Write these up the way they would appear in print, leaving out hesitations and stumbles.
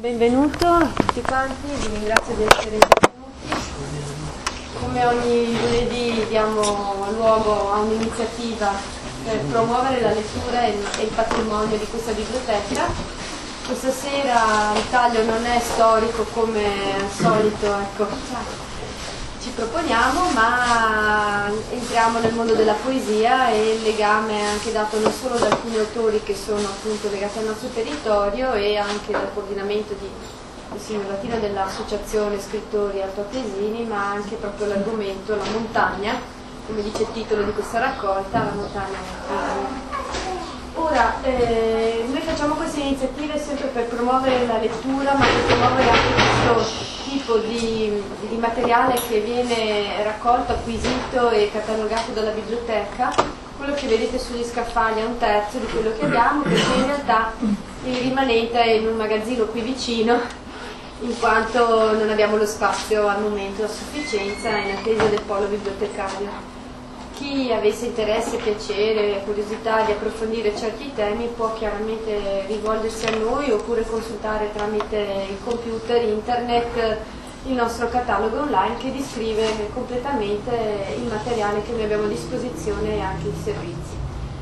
Benvenuto a tutti quanti, vi ringrazio di essere intervenuti. Come ogni lunedì diamo luogo a un'iniziativa per promuovere la lettura e il patrimonio di questa biblioteca. Questa sera il taglio non è storico come al solito, ecco, ci proponiamo, ma entriamo nel mondo della poesia e il legame è anche dato non solo da alcuni autori che sono appunto legati al nostro territorio e anche dal coordinamento del Signor Latino dell'Associazione Scrittori Altoatesini, ma anche proprio l'argomento, la montagna, come dice il titolo di questa raccolta, la montagna nel. Ora, noi facciamo queste iniziative sempre per promuovere la lettura, ma per promuovere anche questo tipo di materiale che viene raccolto, acquisito e catalogato dalla biblioteca. Quello che vedete sugli scaffali è un terzo di quello che abbiamo, perché in realtà il rimanente è in un magazzino qui vicino, in quanto non abbiamo lo spazio al momento a sufficienza in attesa del polo bibliotecario. Chi avesse interesse, piacere, curiosità di approfondire certi temi può chiaramente rivolgersi a noi oppure consultare tramite il computer, internet, il nostro catalogo online che descrive completamente il materiale che noi abbiamo a disposizione e anche i servizi.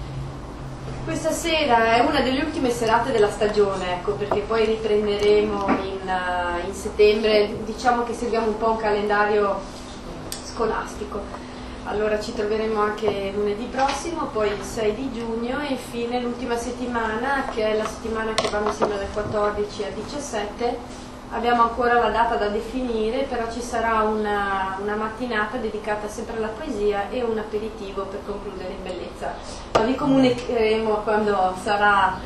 Questa sera è una delle ultime serate della stagione, ecco, perché poi riprenderemo in settembre, diciamo che seguiamo un po' un calendario scolastico. Allora ci troveremo anche lunedì prossimo, poi il 6 di giugno e infine l'ultima settimana, che è la settimana che va mi sembra dal 14 al 17. Abbiamo ancora la data da definire, però ci sarà una mattinata dedicata sempre alla poesia e un aperitivo per concludere in bellezza. Ma vi comunicheremo quando sarà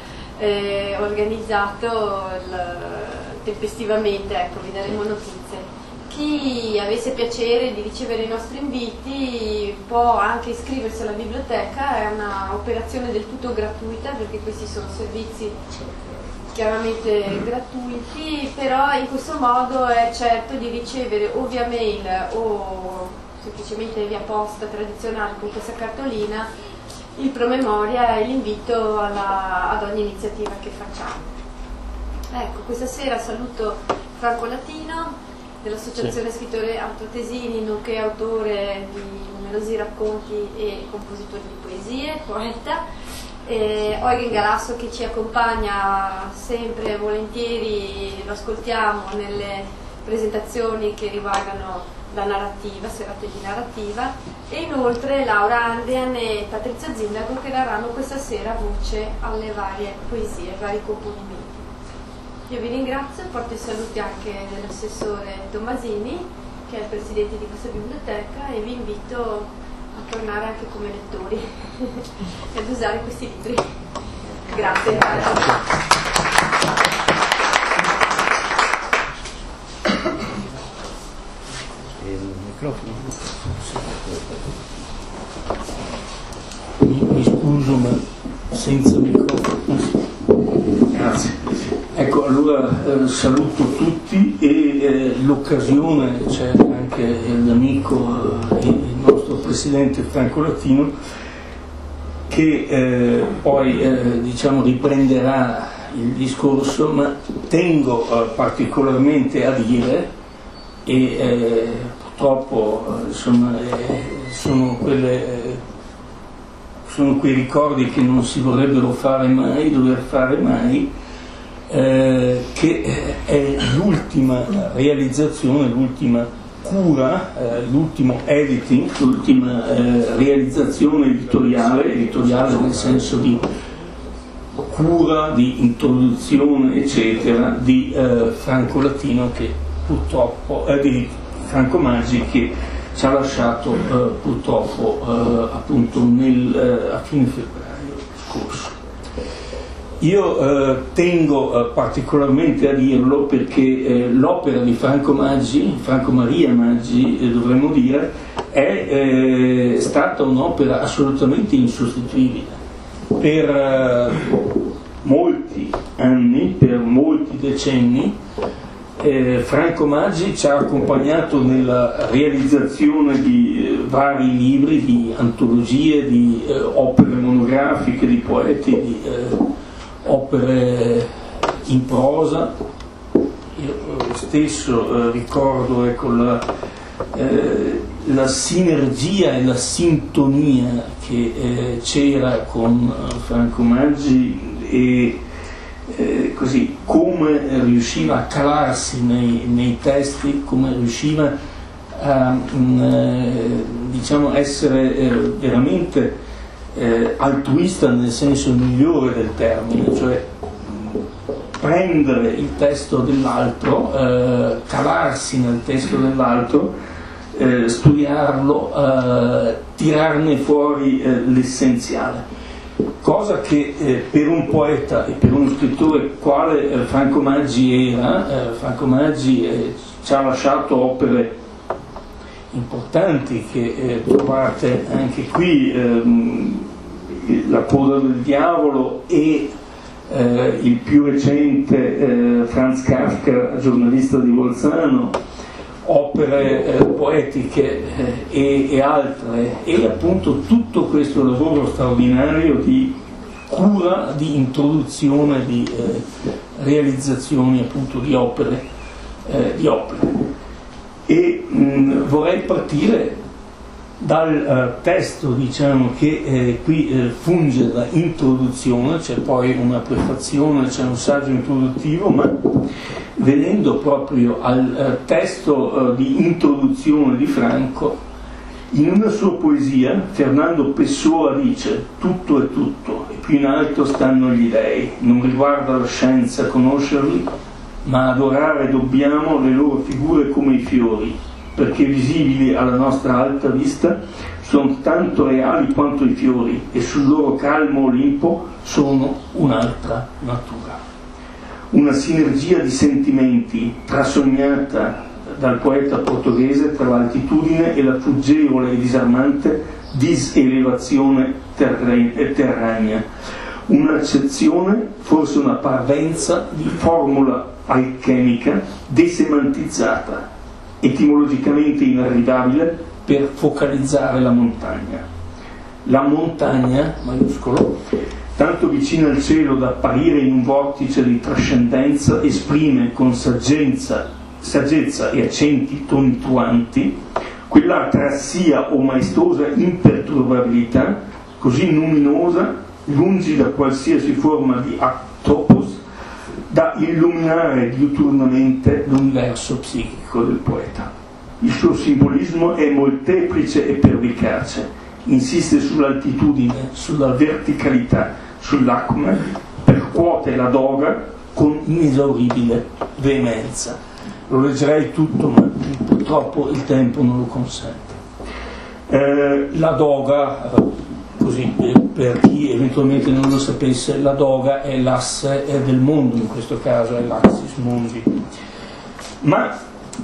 organizzato tempestivamente, ecco, vi daremo notizie. Chi avesse piacere di ricevere i nostri inviti può anche iscriversi alla biblioteca, è un'operazione del tutto gratuita perché questi sono servizi chiaramente gratuiti, però in questo modo è certo di ricevere o via mail o semplicemente via posta tradizionale con questa cartolina il promemoria e l'invito ad ogni iniziativa che facciamo. Ecco, questa sera saluto Franco Latino dell'Associazione Scrittori Altoatesini, nonché autore di numerosi racconti e compositore di poesie, poeta, Eugen Galasso che ci accompagna sempre volentieri, lo ascoltiamo nelle presentazioni che riguardano la narrativa, serate di narrativa, e inoltre Laura Andean e Patrizia Zindago che daranno questa sera voce alle varie poesie, ai vari componimenti. Io vi ringrazio, porto i saluti anche dell'assessore Tommasini, che è il presidente di questa biblioteca, e vi invito a tornare anche come lettori e ad usare questi libri. Grazie. Il microfono. Mi scuso, ma senza microfono. Grazie. Ecco, allora saluto tutti e l'occasione, c'è anche l'amico e il nostro presidente Franco Latino che poi diciamo riprenderà il discorso, ma tengo particolarmente a dire e purtroppo insomma, sono quei ricordi che non si vorrebbero fare mai, dover fare mai, che è l'ultima realizzazione, l'ultima cura, l'ultimo editing, l'ultima realizzazione editoriale nel senso di cura, di introduzione eccetera di Franco Latino, che purtroppo di Franco Maggi, che ci ha lasciato purtroppo appunto a fine febbraio scorso. Io tengo particolarmente a dirlo perché l'opera di Franco Maria Maggi dovremmo dire, è stata un'opera assolutamente insostituibile. Per molti anni, per molti decenni, Franco Maggi ci ha accompagnato nella realizzazione di vari libri, di antologie, di opere monografiche, di poeti, di opere in prosa, io stesso ricordo, ecco, la sinergia e la sintonia che c'era con Franco Maggi e così come riusciva a calarsi nei testi, come riusciva a diciamo essere veramente altruista nel senso migliore del termine, cioè prendere il testo dell'altro, calarsi nel testo dell'altro, studiarlo, tirarne fuori l'essenziale. Cosa che per un poeta e per uno scrittore quale Franco Maggi era, Franco Maggi ci ha lasciato opere importanti che trovate anche qui, La coda del diavolo e il più recente Franz Kafka, giornalista di Bolzano, opere poetiche e altre, e appunto tutto questo lavoro straordinario di cura, di introduzione, di realizzazioni appunto di opere. E vorrei partire dal testo, diciamo, che qui funge da introduzione, c'è poi una prefazione, c'è un saggio introduttivo, ma venendo proprio al testo di introduzione di Franco, in una sua poesia Fernando Pessoa dice: tutto è tutto e più in alto stanno gli dei, non riguarda la scienza conoscerli, ma adorare dobbiamo le loro figure come i fiori, perché visibili alla nostra alta vista sono tanto reali quanto i fiori e sul loro calmo Olimpo sono un'altra natura. Una sinergia di sentimenti trasognata dal poeta portoghese tra l'altitudine e la fuggevole e disarmante diselevazione terranea. Un'accezione, forse una parvenza di formula alchemica desemantizzata, etimologicamente inarrivabile, per focalizzare la montagna. La montagna, maiuscolo, tanto vicina al cielo da apparire in un vortice di trascendenza, esprime con saggezza e accenti tonitruanti quella atrassia o maestosa imperturbabilità così luminosa, lungi da qualsiasi forma di atopos, da illuminare diuturnamente l'universo psichico del poeta. Il suo simbolismo è molteplice e pervicace, insiste sull'altitudine, sulla verticalità, sull'acme, percuote la doga con inesauribile veemenza. Lo leggerei tutto, ma purtroppo il tempo non lo consente. La doga, così per chi eventualmente non lo sapesse, la doga è l'asse del mondo, in questo caso è l'axis mundi. Ma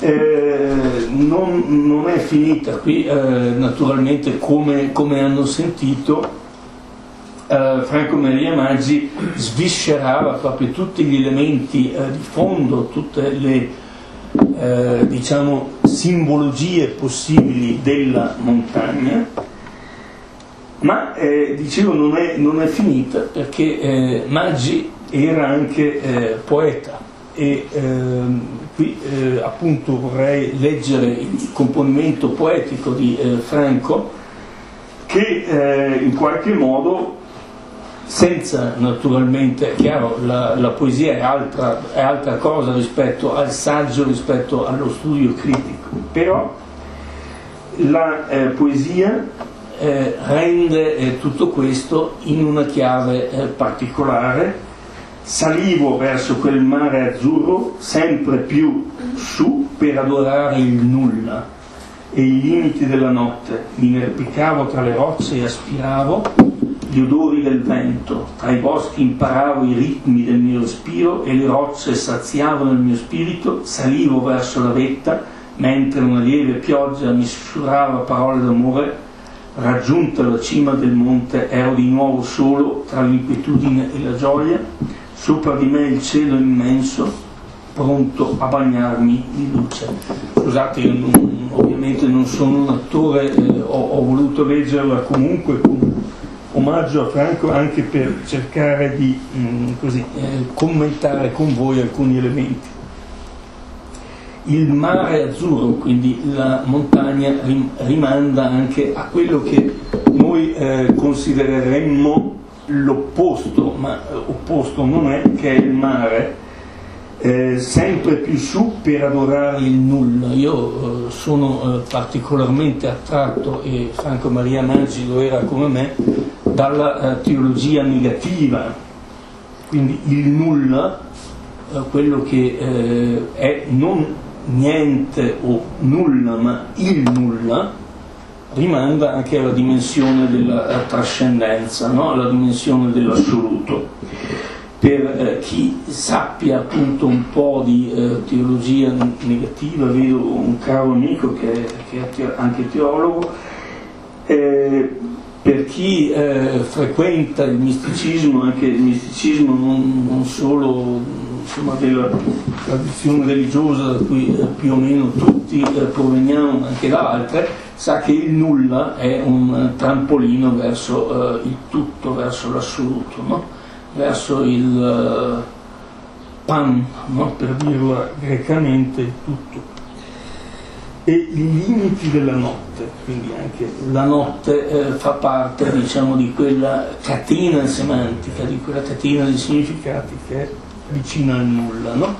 non è finita qui, naturalmente, come hanno sentito, Franco Maria Maggi sviscerava proprio tutti gli elementi di fondo, tutte le diciamo simbologie possibili della montagna, ma dicevo non è finita, perché Maggi era anche poeta, e qui appunto vorrei leggere il componimento poetico di Franco, che in qualche modo, senza naturalmente, è chiaro, la poesia è altra cosa rispetto al saggio, rispetto allo studio critico, però la poesia rende tutto questo in una chiave particolare. Salivo verso quel mare azzurro sempre più su per adorare il nulla e i limiti della notte, mi inerpicavo tra le rocce e aspiravo gli odori del vento, tra i boschi imparavo i ritmi del mio respiro e le rocce saziavano il mio spirito. Salivo verso la vetta mentre una lieve pioggia mi sussurrava parole d'amore. Raggiunta la cima del monte ero di nuovo solo tra l'inquietudine e la gioia. Sopra di me il cielo immenso, pronto a bagnarmi di luce. Scusate, io ovviamente non sono un attore, ho voluto leggerla comunque con omaggio a Franco, anche per cercare di commentare con voi alcuni elementi. il mare azzurro, quindi la montagna, rimanda anche a quello che noi considereremmo l'opposto, ma opposto non è, che è il mare, sempre più su per adorare il nulla. Io sono particolarmente attratto, e Franco Maria Maggi lo era come me, dalla teologia negativa, quindi il nulla, quello che è non niente o nulla, ma il nulla, rimanda anche alla dimensione della trascendenza, no? Alla dimensione dell'assoluto. Per chi sappia appunto un po' di teologia negativa, vedo un caro amico che è anche teologo, per chi frequenta il misticismo, anche il misticismo non solo, insomma, della tradizione religiosa da cui più o meno tutti proveniamo, ma anche da altre, sa che il nulla è un trampolino verso il tutto, verso l'assoluto, no? Verso il pan, no? Per dirla grecamente, il tutto. E i limiti della notte, quindi anche la notte fa parte, diciamo, di quella catena semantica, di quella catena di significati che è vicina al nulla, no?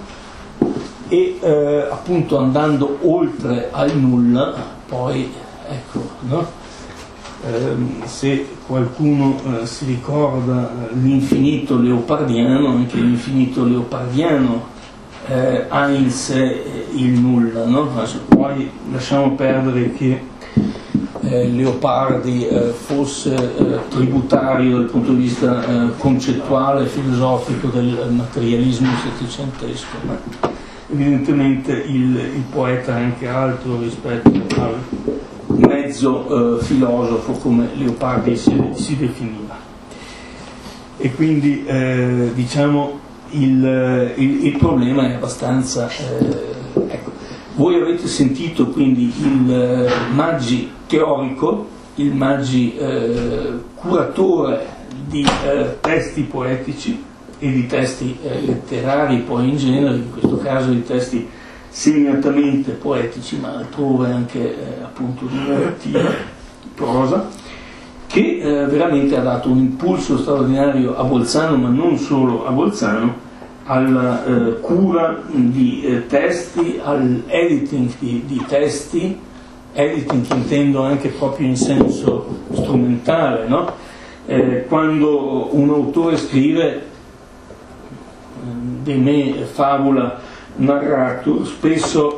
E appunto andando oltre al nulla, poi ecco, no? Se qualcuno si ricorda l'infinito leopardiano, anche l'infinito leopardiano ha in sé il nulla, no? Poi lasciamo perdere che Leopardi fosse tributario dal punto di vista concettuale e filosofico del materialismo settecentesco, ma evidentemente il poeta è anche altro rispetto al mezzo filosofo come Leopardi si definiva. E quindi diciamo il problema è abbastanza ecco. Voi avete sentito quindi il Maggi teorico, il Maggi curatore di testi poetici e di testi letterari poi in genere, in questo caso di testi segnatamente poetici, ma altrove anche appunto di narrativa, prosa, che veramente ha dato un impulso straordinario a Bolzano, ma non solo a Bolzano, alla cura di testi, all'editing di testi, editing intendo anche proprio in senso strumentale, no? Quando un autore scrive de me fabula narratur, spesso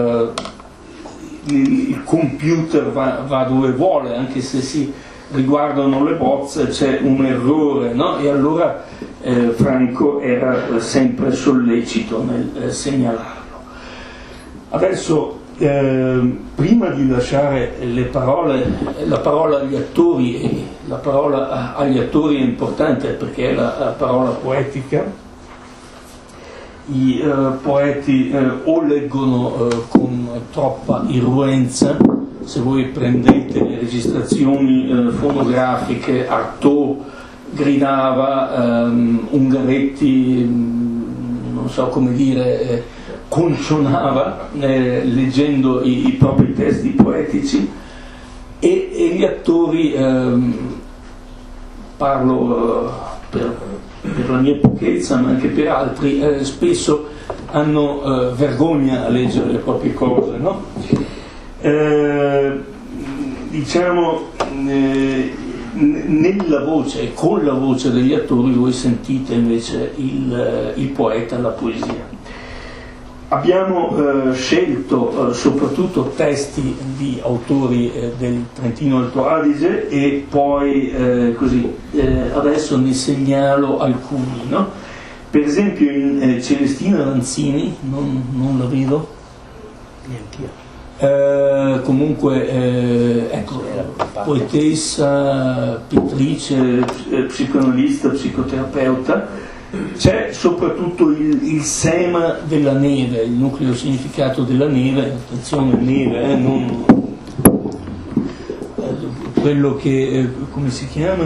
il computer va dove vuole, anche se si riguardano le bozze c'è un errore, no? E allora Franco era sempre sollecito nel segnalarlo. Adesso prima di lasciare la parola agli attori, e la parola agli attori è importante perché è la parola poetica. I poeti o leggono con troppa irruenza. Se voi prendete le registrazioni fonografiche, Artaud gridava, Ungaretti, non so come dire, concionava leggendo i propri testi poetici, e gli attori, parlo per la mia pochezza ma anche per altri, spesso hanno vergogna a leggere le proprie cose, no? Diciamo nella voce e con la voce degli attori voi sentite invece il poeta, la poesia. Abbiamo scelto soprattutto testi di autori del Trentino Alto Adige e poi adesso ne segnalo alcuni, no? Per esempio in Celestina Lanzini, non la vedo neanch'io. Comunque ecco, poetessa, pittrice, psicoanalista, psicoterapeuta. C'è soprattutto il sema della neve, il nucleo significato della neve, attenzione, neve, non quello che come si chiama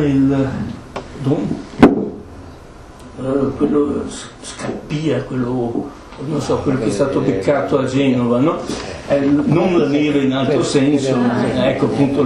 quello scappia, quello non so, quello che è stato beccato a Genova, no? Non la neve in altro senso, ecco appunto,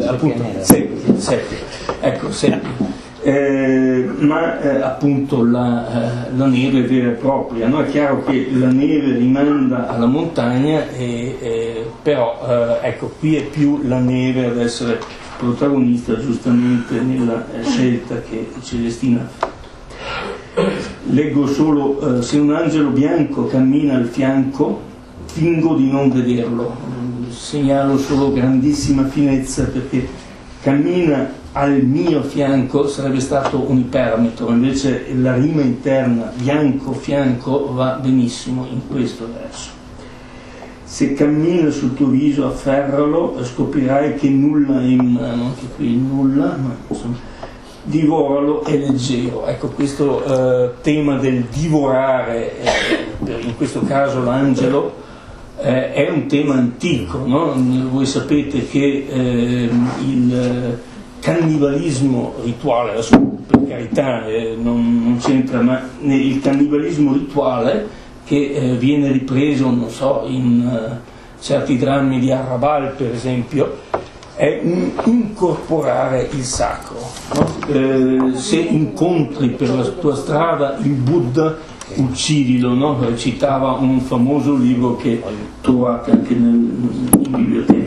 ma appunto la neve vera e propria, no? È chiaro che la neve rimanda alla montagna, però ecco, qui è più la neve ad essere protagonista giustamente nella scelta che Celestina fa. Leggo solo: se un angelo bianco cammina al fianco, fingo di non vederlo. Segnalo solo grandissima finezza, perché cammina al mio fianco sarebbe stato un ipermetro, invece la rima interna bianco fianco va benissimo in questo verso. Se cammina sul tuo viso, afferralo, scoprirai che nulla è in mano, anche qui nulla, ma insomma, divoralo, è leggero. Ecco, questo tema del divorare, in questo caso l'angelo, è un tema antico, no? Voi sapete che il cannibalismo rituale, adesso per carità non c'entra, ma il cannibalismo rituale che viene ripreso, non so, in certi drammi di Arrabal per esempio, è un incorporare il sacro, no? Se incontri per la tua strada il Buddha, uccidilo, no? Citava un famoso libro che trovate anche in biblioteca.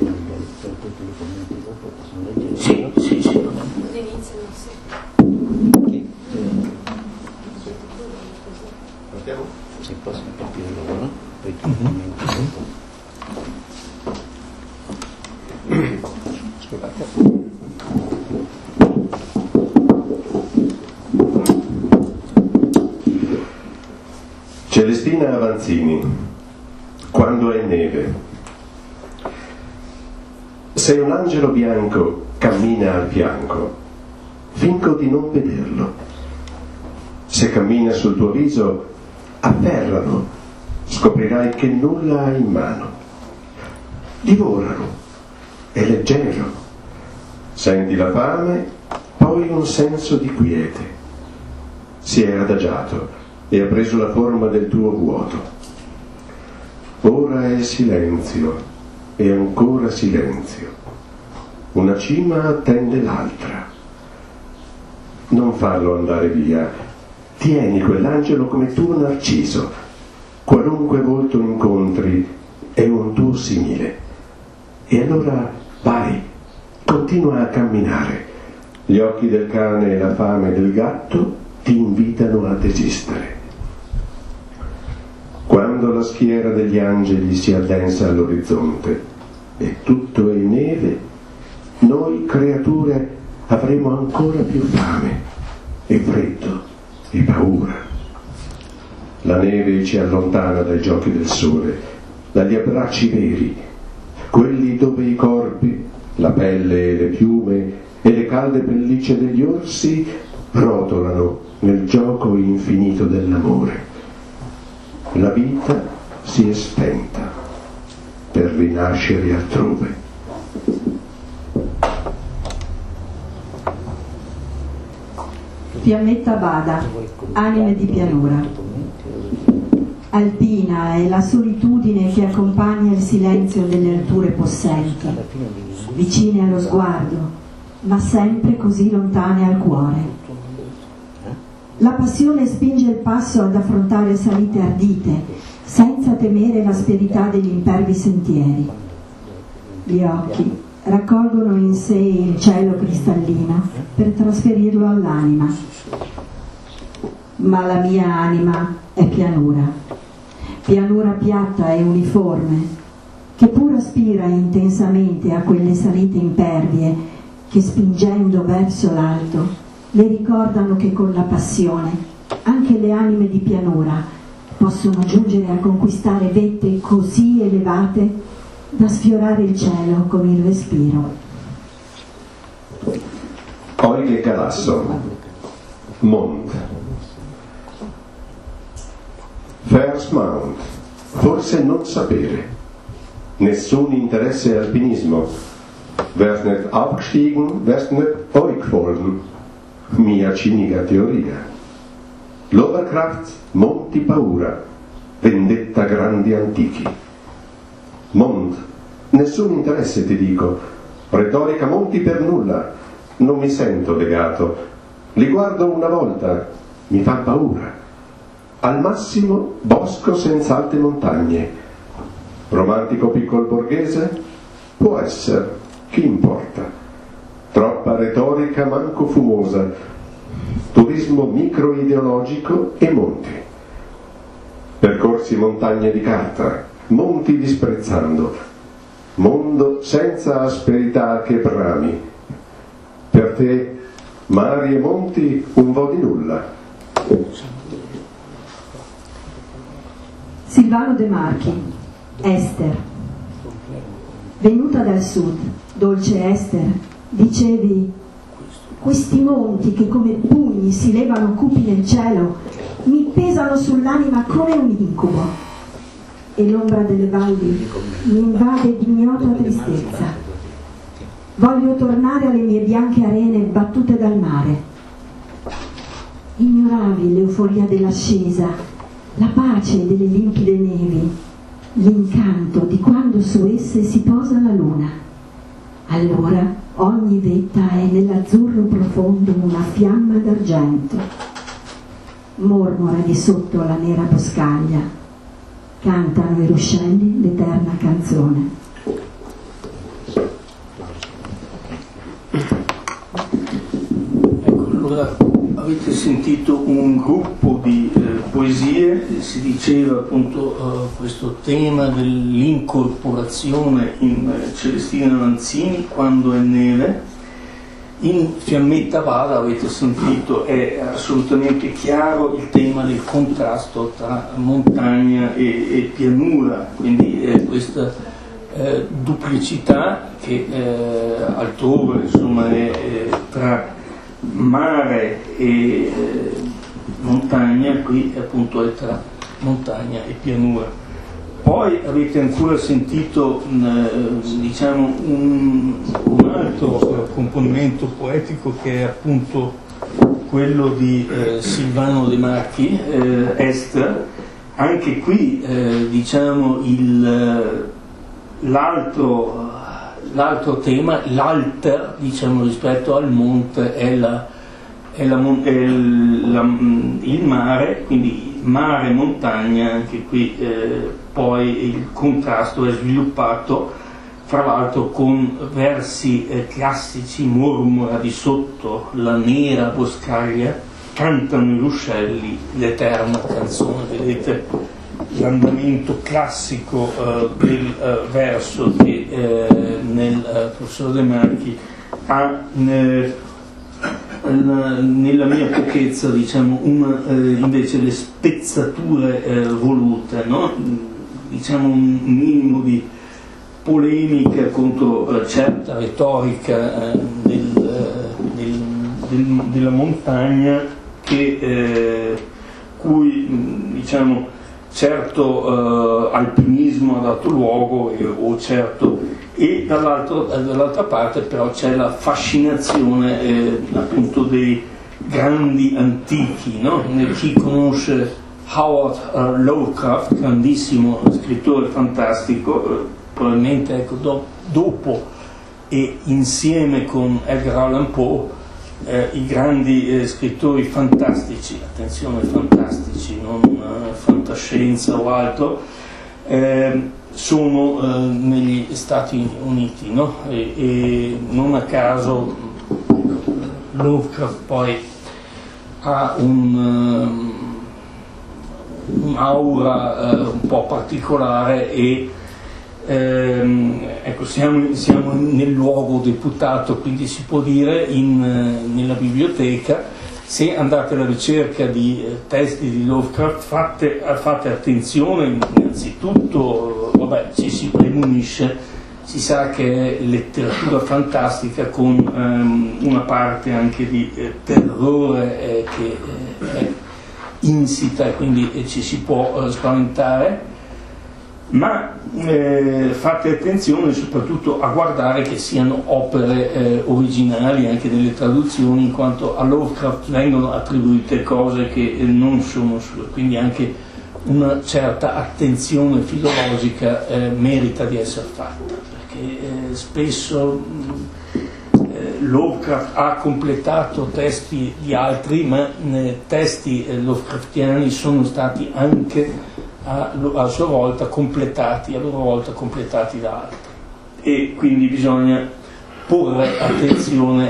Sì. Si posso partire loro, no? Poi scusate. Celestina Avanzini, quando è neve. Se un angelo bianco cammina al fianco, fingo di non vederlo. Se cammina sul tuo viso, afferralo, scoprirai che nulla ha in mano. Divoralo, è leggero. Senti la fame, poi un senso di quiete. Si è adagiato e ha preso la forma del tuo vuoto. Ora è silenzio e ancora silenzio. Una cima attende l'altra. Non farlo andare via. Tieni quell'angelo come tuo narciso. Qualunque volto incontri è un tuo simile. E allora vai, continua a camminare. Gli occhi del cane e la fame del gatto ti invitano a desistere. Quando la schiera degli angeli si addensa all'orizzonte e tutto è neve, noi creature avremo ancora più fame e freddo e paura. La neve ci allontana dai giochi del sole, dagli abbracci veri, quelli dove i corpi, la pelle e le piume e le calde pellicce degli orsi rotolano nel gioco infinito dell'amore. La vita si è spenta per rinascere altrove. Fiammetta Bada, Anime di pianura. Alpina è la solitudine che accompagna il silenzio delle alture possenti, vicine allo sguardo, ma sempre così lontane al cuore. La passione spinge il passo ad affrontare salite ardite, senza temere l'asperità degli impervi sentieri. Gli occhi raccolgono in sé il cielo cristallino per trasferirlo all'anima. Ma la mia anima è pianura, pianura piatta e uniforme, che pur aspira intensamente a quelle salite impervie che, spingendo verso l'alto, le ricordano che con la passione anche le anime di pianura possono giungere a conquistare vette così elevate da sfiorare il cielo con il respiro. Euge Galasso, Mond. First Mount, forse non sapere. Nessun interesse alpinismo. Wär's nicht abgestiegen, wär's nicht euch gefolgen. Mia cinica teoria. L'overcraft, monti paura. vendetta grandi antichi. Mont, nessun interesse ti dico, retorica monti per nulla, non mi sento legato, li guardo una volta, mi fa paura. Al massimo bosco senza alte montagne. Romantico piccol borghese? Può essere, chi importa. Troppa retorica manco fumosa, turismo microideologico e monti. Percorsi montagne di carta, monti disprezzando, mondo senza asperità che brami. Per te mari e monti un vo' di nulla. Silvano De Marchi, Ester. Venuta dal sud, dolce Ester, dicevi: questi monti che come pugni si levano cupi nel cielo mi pesano sull'anima come un incubo, e l'ombra delle valli mi invade di ignota tristezza. Voglio tornare alle mie bianche arene battute dal mare. Ignoravi l'euforia dell'ascesa, la pace delle limpide nevi, l'incanto di quando su esse si posa la luna. Allora ogni vetta è nell'azzurro profondo una fiamma d'argento. Mormora di sotto la nera boscaglia, cantano i ruscelli l'eterna canzone. Ecco, allora avete sentito un gruppo di poesie, si diceva appunto questo tema dell'incorporazione in Celestina Lanzini, Quando è neve. In Fiammetta Vada, avete sentito, è assolutamente chiaro il tema del contrasto tra montagna e pianura, quindi questa duplicità che altrove insomma è tra mare e montagna, qui appunto è tra montagna e pianura. Poi avete ancora sentito diciamo un altro componimento poetico, che è appunto quello di Silvano De Marchi, Ester. Anche qui diciamo l'altro tema, l'alter diciamo rispetto al monte, è il mare, quindi mare e montagna. Anche qui poi il contrasto è sviluppato, fra l'altro con versi classici: mormora di sotto la nera boscaglia, cantano i ruscelli l'eterna canzone. Vedete l'andamento classico del verso che nel professor De Marchi ha nella mia pochezza, diciamo, invece le spezzature volute, no? Diciamo un minimo di polemica contro certa retorica della montagna, cui diciamo certo alpinismo ha dato luogo, e dall'altra parte però c'è la fascinazione appunto dei grandi antichi, no? Chi conosce Howard Lovecraft, grandissimo scrittore fantastico, probabilmente ecco, dopo e insieme con Edgar Allan Poe, i grandi scrittori fantastici, attenzione, fantastici, non fantascienza o altro, sono negli Stati Uniti, no? E non a caso Lovecraft poi ha un'aura un po' particolare, e ecco, siamo nel luogo deputato, quindi si può dire nella biblioteca. Se andate alla ricerca di testi di Lovecraft, fate attenzione innanzitutto, ci si premunisce, si sa che è letteratura fantastica con una parte anche di terrore che è insita, e quindi ci si può spaventare, ma fate attenzione soprattutto a guardare che siano opere originali anche delle traduzioni, in quanto a Lovecraft vengono attribuite cose che non sono sue, quindi anche una certa attenzione filologica merita di essere fatta, perché spesso Lovecraft ha completato testi di altri, ma testi Lovecraftiani sono stati anche a sua volta completati, da altri, e quindi bisogna porre attenzione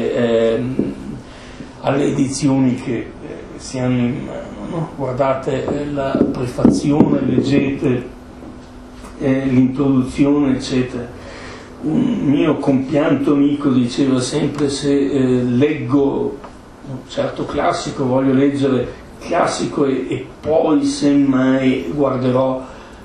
alle edizioni che si hanno in mano, no? Guardate la prefazione, leggete l'introduzione, eccetera. Un mio compianto amico diceva sempre: se leggo un certo classico voglio leggere classico e poi semmai guarderò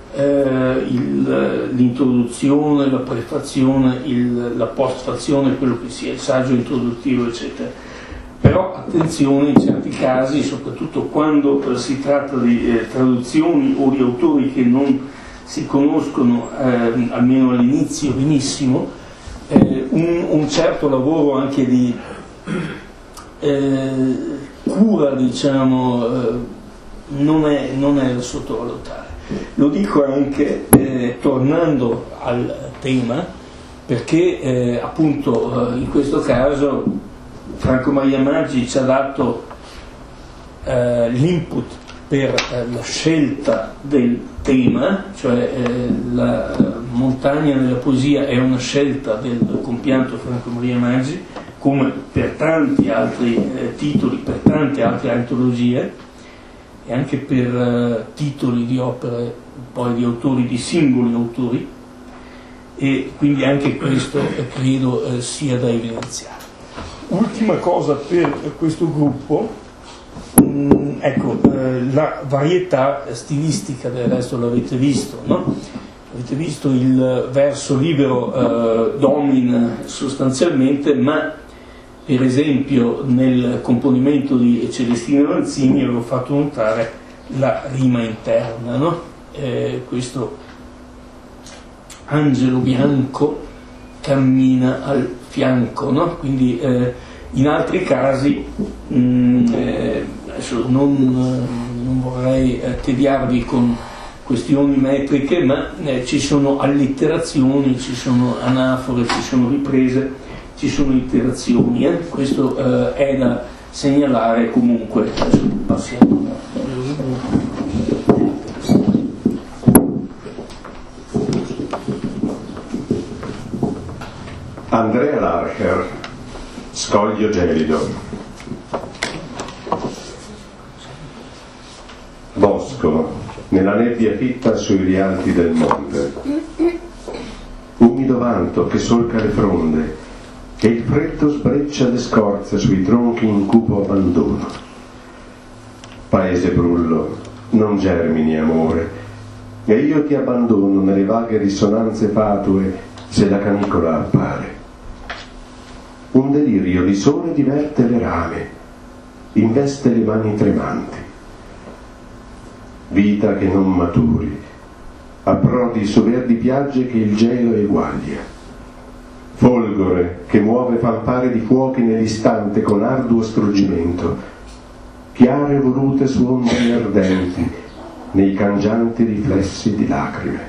l'introduzione, la prefazione, la postfazione, quello che sia il saggio introduttivo, eccetera. Però attenzione, in certi casi, soprattutto quando si tratta di traduzioni o di autori che non si conoscono almeno all'inizio benissimo, un certo lavoro anche di cura, diciamo, non è da sottovalutare. Lo dico anche tornando al tema, perché appunto in questo caso Franco Maria Maggi ci ha dato l'input per la scelta del tema, cioè la montagna nella poesia è una scelta del compianto Franco Maria Maggi, come per tanti altri titoli, per tante altre antologie, e anche per titoli di opere poi di autori, di singoli autori, e quindi anche questo credo sia da evidenziare. Ultima cosa per questo gruppo, ecco, la varietà stilistica, del resto l'avete visto, no? Avete visto il verso libero domina sostanzialmente, ma per esempio nel componimento di Celestina Lanzini avevo fatto notare la rima interna, no? Questo angelo bianco cammina al fianco, no? Quindi in altri casi adesso non vorrei tediarvi con questioni metriche, ma ci sono allitterazioni, ci sono anafore, ci sono riprese, ci sono iterazioni, questo è da segnalare comunque. Adesso passiamo. Andrea Larcher, Scoglio gelido. Bosco, nella nebbia fitta sui rialti del monte. Umido vanto che solca le fronde e il freddo sbreccia le scorze sui tronchi in cupo abbandono. Paese brullo, non germini amore, e io ti abbandono nelle vaghe risonanze fatue se la canicola appare. Un delirio di sole diverte le rame, investe le mani tremanti. Vita che non maturi, approdi su verdi piagge che il gelo eguaglia. Folgore che muove fanfare di fuochi nell'istante con arduo struggimento, chiare volute su onde ardenti nei cangianti riflessi di lacrime.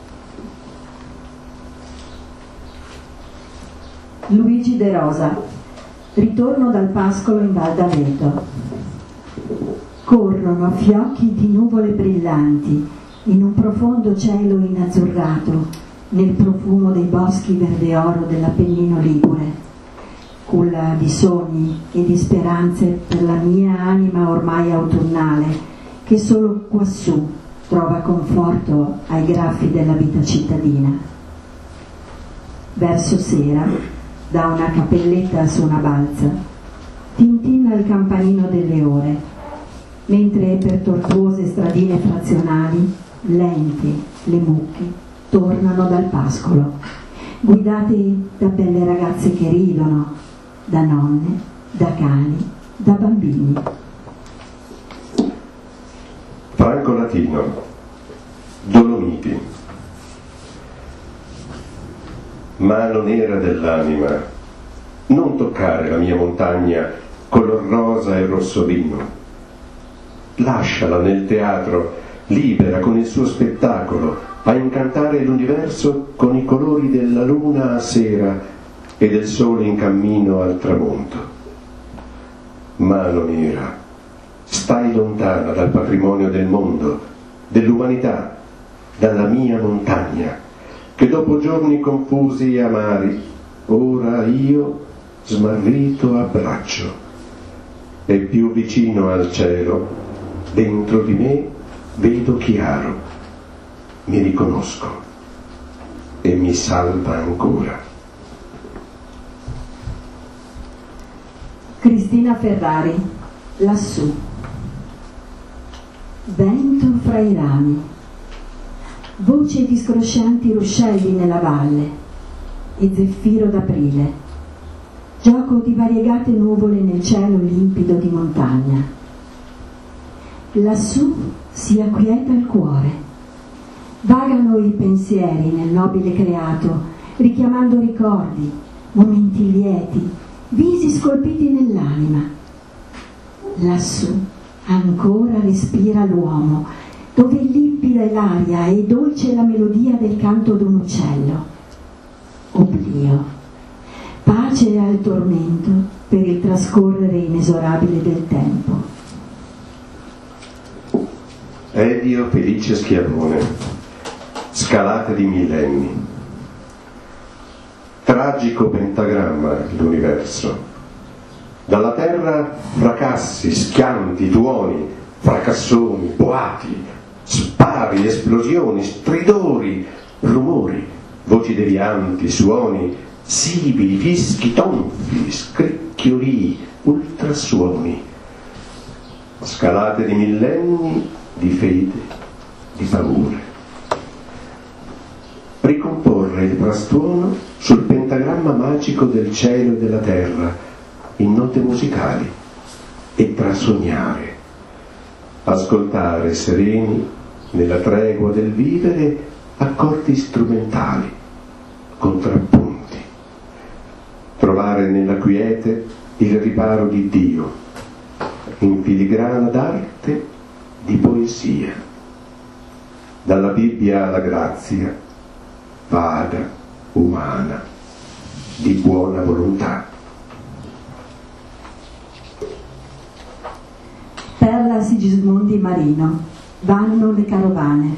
Luigi De Rosa, ritorno dal pascolo in Val d'Aveto. Corrono a fiocchi di nuvole brillanti in un profondo cielo inazzurrato nel profumo dei boschi verde oro dell'Appennino Ligure, culla di sogni e di speranze per la mia anima ormai autunnale che solo quassù trova conforto ai graffi della vita cittadina. Verso sera, da una cappelletta su una balza, tintinna il campanino delle ore, mentre per tortuose stradine frazionali, lente, le mucche tornano dal pascolo, guidate da belle ragazze che ridono, da nonne, da cani, da bambini. Franco Latino, Dolomiti. Mano nera dell'anima, non toccare la mia montagna color rosa e rosso vino. Lasciala nel teatro libera con il suo spettacolo, a incantare l'universo con i colori della luna a sera e del sole in cammino al tramonto. Mano nera, stai lontana dal patrimonio del mondo, dell'umanità, dalla mia montagna, che dopo giorni confusi e amari, ora io, smarrito, abbraccio, e più vicino al cielo, dentro di me vedo chiaro, mi riconosco e mi salva ancora. Cristina Ferrari, Lassù. Vento fra i rami, voce di scroscianti ruscelli nella valle e zeffiro d'aprile, gioco di variegate nuvole nel cielo limpido di montagna. Lassù si acquieta il cuore, vagano i pensieri nel nobile creato, richiamando ricordi, momenti lieti, visi scolpiti nell'anima. Lassù ancora respira l'uomo, dove limpida è l'aria e dolce la melodia del canto d'un uccello. Oblio, pace al tormento per il trascorrere inesorabile del tempo. Edio Felice Schiavone, Scalate di millenni. Tragico pentagramma l'universo. Dalla terra fracassi, schianti, tuoni, fracassoni, boati, spari, esplosioni, stridori, rumori, voci devianti, suoni, sibili, fischi, tonfi, scricchiolii, ultrasuoni. Scalate di millenni di fede, di paure. Ricomporre il frastuono sul pentagramma magico del cielo e della terra, in note musicali, e trasognare, ascoltare sereni nella tregua del vivere accordi strumentali, contrappunti, trovare nella quiete il riparo di Dio, in filigrana d'arte, di poesia, dalla Bibbia alla grazia, vaga, umana, di buona volontà. Perla Sigismondi Marino, vanno le carovane.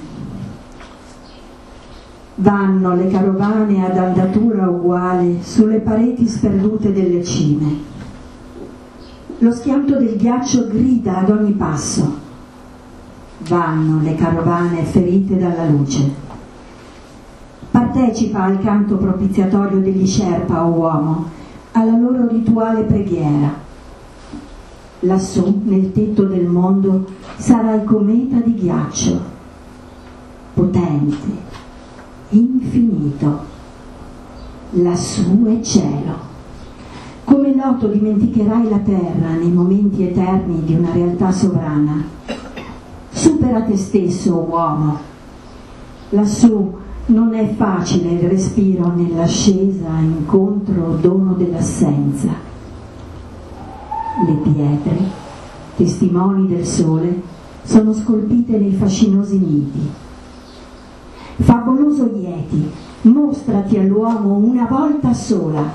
Vanno le carovane ad andatura uguale sulle pareti sperdute delle cime. Lo schianto del ghiaccio grida ad ogni passo. Vanno le carovane ferite dalla luce. Partecipa al canto propiziatorio degli Sherpa, o uomo, alla loro rituale preghiera. Lassù, nel tetto del mondo, sarà il cometa di ghiaccio, potente, infinito. Lassù è cielo. Come noto dimenticherai la terra nei momenti eterni di una realtà sovrana. Supera te stesso, uomo. Lassù non è facile il respiro nell'ascesa incontro dono dell'assenza. Le pietre, testimoni del sole, sono scolpite nei fascinosi nidi. Favoloso Yeti, mostrati all'uomo una volta sola.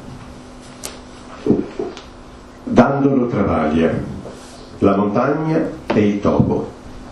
Dandolo travaglia, la montagna e il topo.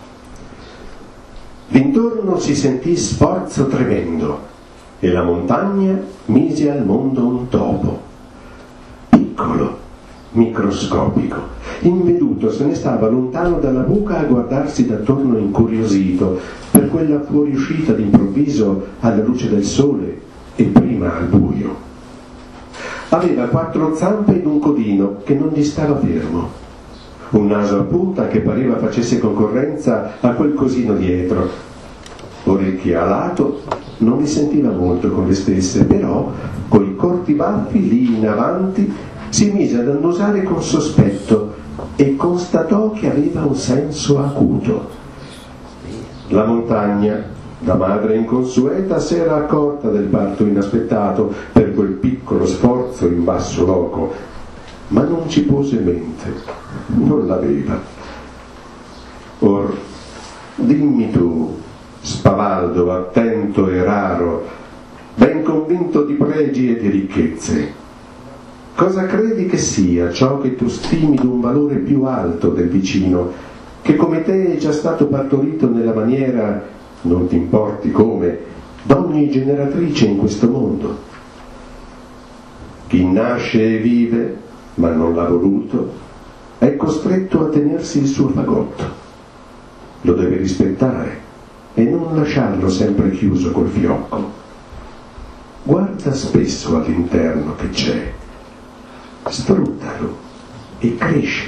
D'intorno si sentì sforzo tremendo e la montagna mise al mondo un topo, piccolo, microscopico, inveduto, se ne stava lontano dalla buca a guardarsi d'attorno incuriosito per quella fuoriuscita d'improvviso alla luce del sole e prima al buio. Aveva 4 zampe ed un codino che non gli stava fermo, un naso a punta che pareva facesse concorrenza a quel cosino dietro, orecchie a lato, non li sentiva molto con le stesse, però coi corti baffi lì in avanti si mise ad annusare con sospetto e constatò che aveva un senso acuto. La montagna, da madre inconsueta, si era accorta del parto inaspettato per quel piccolo sforzo in basso loco, ma non ci pose mente, non l'aveva. Or Dimmi tu, spavaldo, attento e raro, ben convinto di pregi e di ricchezze, cosa credi che sia ciò che tu stimi d'un valore più alto del vicino, che come te è già stato partorito nella maniera, non ti importi come, d'ogni generatrice in questo mondo? Chi nasce e vive, ma non l'ha voluto, è costretto a tenersi il suo fagotto. Lo deve rispettare e non lasciarlo sempre chiuso col fiocco. Guarda spesso all'interno che c'è, sfruttalo e cresci.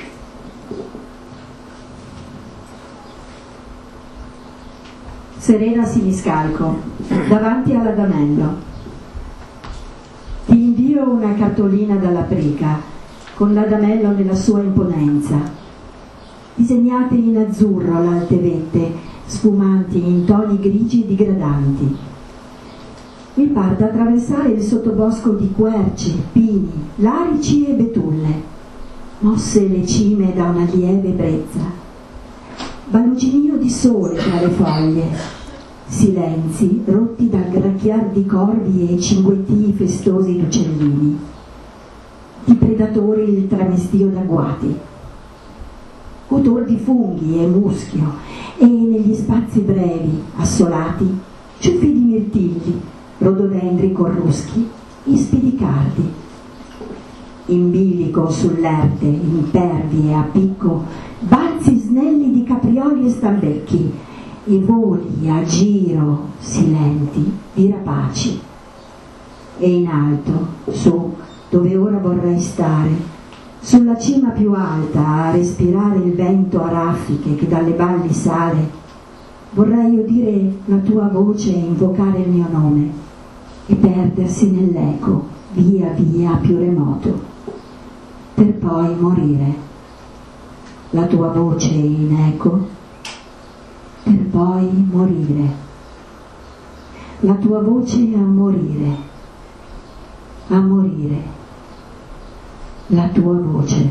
Serena Siniscalco, davanti all'Adamello. Ti invio una cartolina dalla Prica, con l'Adamello nella sua imponenza. Disegnate in azzurro l'alte vette, sfumanti in toni grigi digradanti. Mi par d'attraversare il sottobosco di querci, pini, larici e betulle, mosse le cime da una lieve brezza. Baluginio di sole tra le foglie, silenzi rotti dal gracchiar di corvi e cinguettii festosi d'uccellini, di predatori il tramestio d'agguati, odor di funghi e muschio, e negli spazi brevi, assolati, ciuffi di mirtilli, rododendri corruschi, ispi di cardi. In bilico sull'erte, impervi e a picco, balzi snelli di caprioli e stambecchi, e voli a giro, silenti, di rapaci. E in alto, su, dove ora vorrei stare, sulla cima più alta a respirare il vento a raffiche che dalle valli sale, vorrei udire la tua voce e invocare il mio nome e perdersi nell'eco via via più remoto, per poi morire. La tua voce in eco, per poi morire. La tua voce a morire, a morire. La tua voce.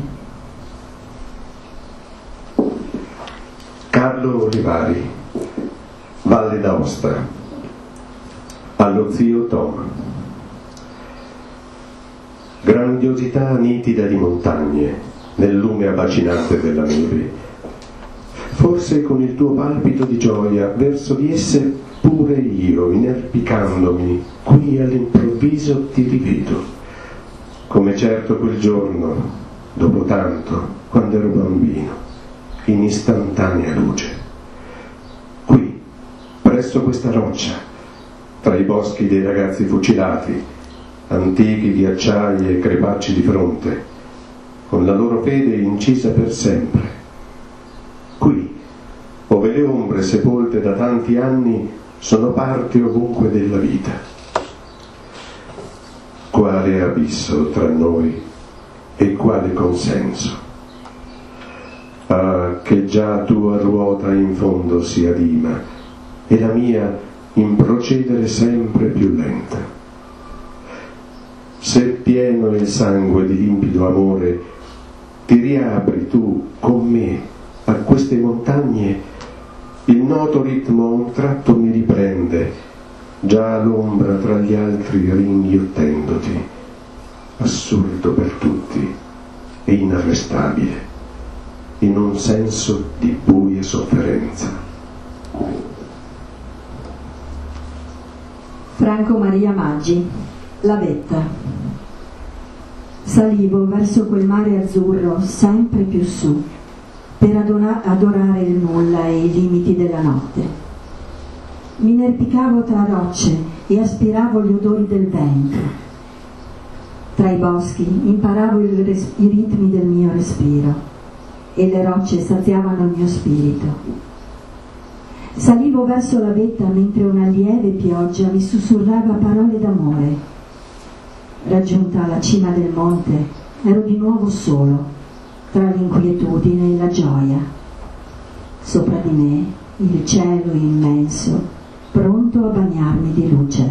Carlo Olivari, Valle d'Aosta, allo zio Tom. Grandiosità nitida di montagne, nel lume abbacinante della neve. Forse con il tuo palpito di gioia verso di esse pure io, inerpicandomi, qui all'improvviso ti rivedo. Come certo quel giorno, dopo tanto, quando ero bambino, in istantanea luce. Qui, presso questa roccia, tra i boschi dei ragazzi fucilati, antichi ghiacciai e crepacci di fronte, con la loro fede incisa per sempre. Qui, ove le ombre sepolte da tanti anni sono parte ovunque della vita. Quale abisso tra noi e quale consenso. Ah, che già tua ruota in fondo si adima e la mia in procedere sempre più lenta. Se pieno il sangue di limpido amore ti riapri tu con me a queste montagne, il noto ritmo a un tratto mi riprende, già l'ombra tra gli altri ringhiottendoti, assurdo per tutti e inarrestabile, in un senso di buia sofferenza. Franco Maria Maggi, La vetta. Salivo verso quel mare azzurro sempre più su, per adorare il nulla e i limiti della notte. Mi inerpicavo tra rocce e aspiravo gli odori del vento. Tra i boschi imparavo i ritmi del mio respiro e le rocce saziavano il mio spirito. Salivo verso la vetta mentre una lieve pioggia mi sussurrava parole d'amore. Raggiunta alla cima del monte, ero di nuovo solo, tra l'inquietudine e la gioia. Sopra di me il cielo immenso, pronto a bagnarmi di luce.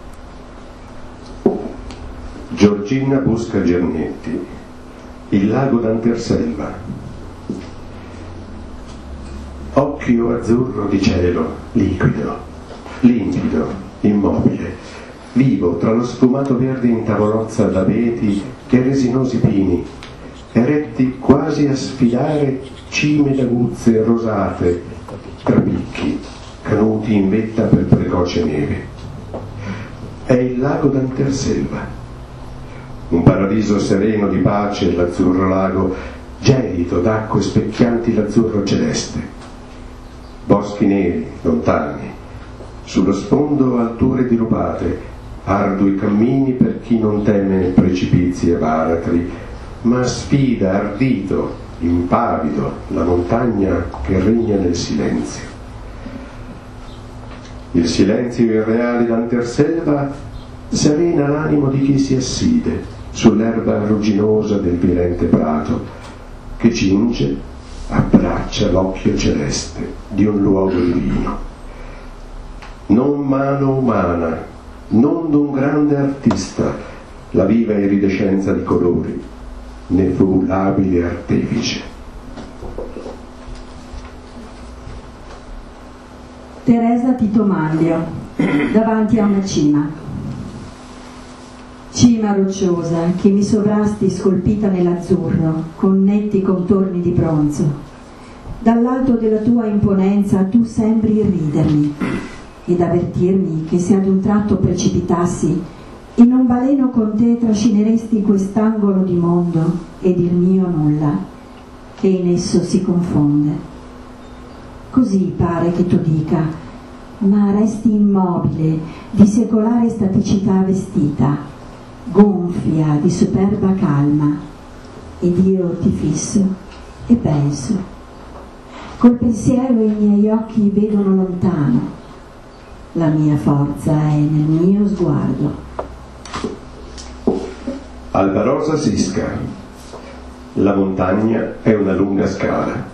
Giorgina Busca Gernetti, Il lago d'Anterselva. Occhi occhio azzurro di cielo, liquido, limpido, immobile, vivo tra lo sfumato verde in tavolozza d'abeti e resinosi pini, eretti quasi a sfidare cime d'aguzze rosate tra picchi, canuti in vetta per precoce neve. È il lago d'Anterselva, un paradiso sereno di pace, l'azzurro lago, gelido d'acque specchianti l'azzurro celeste. Boschi neri, lontani, sullo sfondo alture dirupate, ardui cammini per chi non teme precipizi e baratri, ma sfida ardito, impavido, la montagna che regna nel silenzio. Il silenzio irreale d'Anterselva serena l'animo di chi si asside sull'erba rugginosa del virente prato, che cinge, abbraccia l'occhio celeste di un luogo divino. Non mano umana, non d'un grande artista, la viva iridescenza di colori, ne fu l'abile artefice. Teresa Tito Manlio, davanti a una cima. Cima rocciosa che mi sovrasti scolpita nell'azzurro, con netti contorni di bronzo. Dall'alto della tua imponenza tu sembri irridermi ed avvertirmi che se ad un tratto precipitassi, in un baleno con te trascineresti quest'angolo di mondo ed il mio nulla, che in esso si confonde. Così pare che tu dica, ma resti immobile, di secolare staticità vestita, gonfia di superba calma, ed io ti fisso e penso. Col pensiero i miei occhi vedono lontano, la mia forza è nel mio sguardo. Alba Rosa Sisca. La montagna è una lunga scala.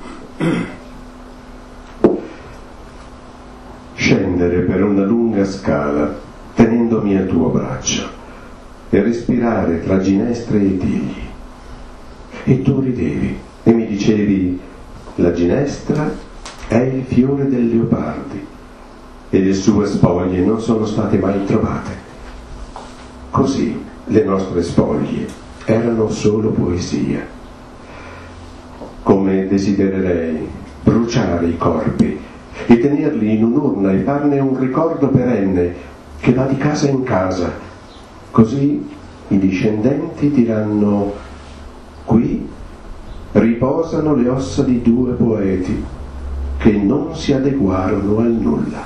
Scendere per una lunga scala tenendomi al tuo braccio e respirare tra ginestre e tigli. E tu ridevi e mi dicevi: la ginestra è il fiore del leopardi e le sue spoglie non sono state mai trovate. Così le nostre spoglie erano solo poesia. Come desidererei bruciare i corpi e tenerli in un'urna e farne un ricordo perenne che va di casa in casa, così i discendenti diranno: qui riposano le ossa di due poeti che non si adeguarono al nulla.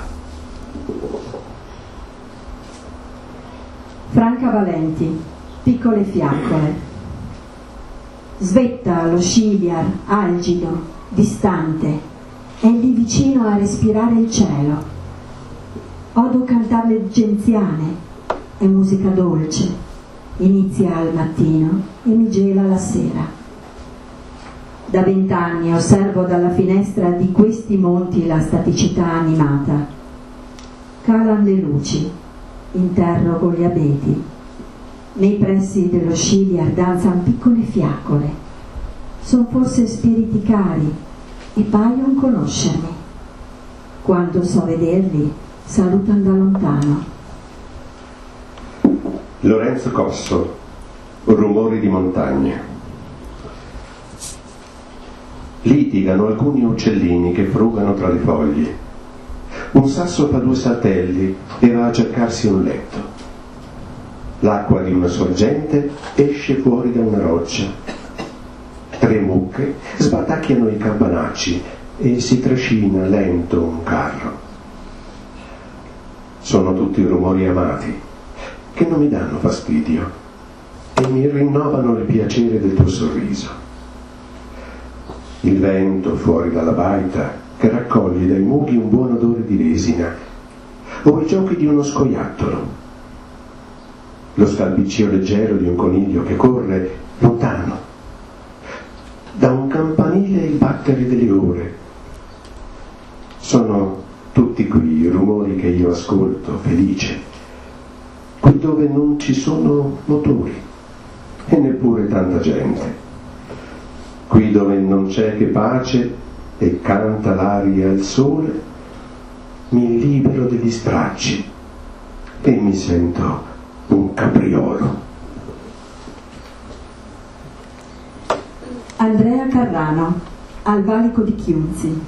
Franca Valenti, Piccole fiaccole. Svetta lo sciliar, algido, distante, è lì vicino a respirare il cielo. Odo cantar le genziane, è musica dolce, inizia al mattino e mi gela la sera. Da 20 anni osservo dalla finestra di questi monti la staticità animata. Calan le luci, interrogo gli abeti. Nei pressi dello sciliar danzan piccole fiaccole. Son forse spiriti cari e paion conoscermi. Quando so vederli, salutan da lontano. Lorenzo Cosso, Rumori di montagna. Litigano alcuni uccellini che frugano tra le foglie. Un sasso fa 2 saltelli e va a cercarsi un letto. L'acqua di una sorgente esce fuori da una roccia. 3 mucche sbatacchiano i campanacci e si trascina lento un carro. Sono tutti rumori amati che non mi danno fastidio e mi rinnovano il piacere del tuo sorriso. Il vento fuori dalla baita che raccoglie dai mughi un buon odore di resina, o i giochi di uno scoiattolo, lo scalpiccio leggero di un coniglio che corre lontano, da un campanile il battere delle ore. Sono tutti qui i rumori che io ascolto felice, qui dove non ci sono motori e neppure tanta gente, qui dove non c'è che pace e canta l'aria al sole, mi libero degli stracci e mi sento un capriolo. Andrea Carrano, al valico di Chiunzi.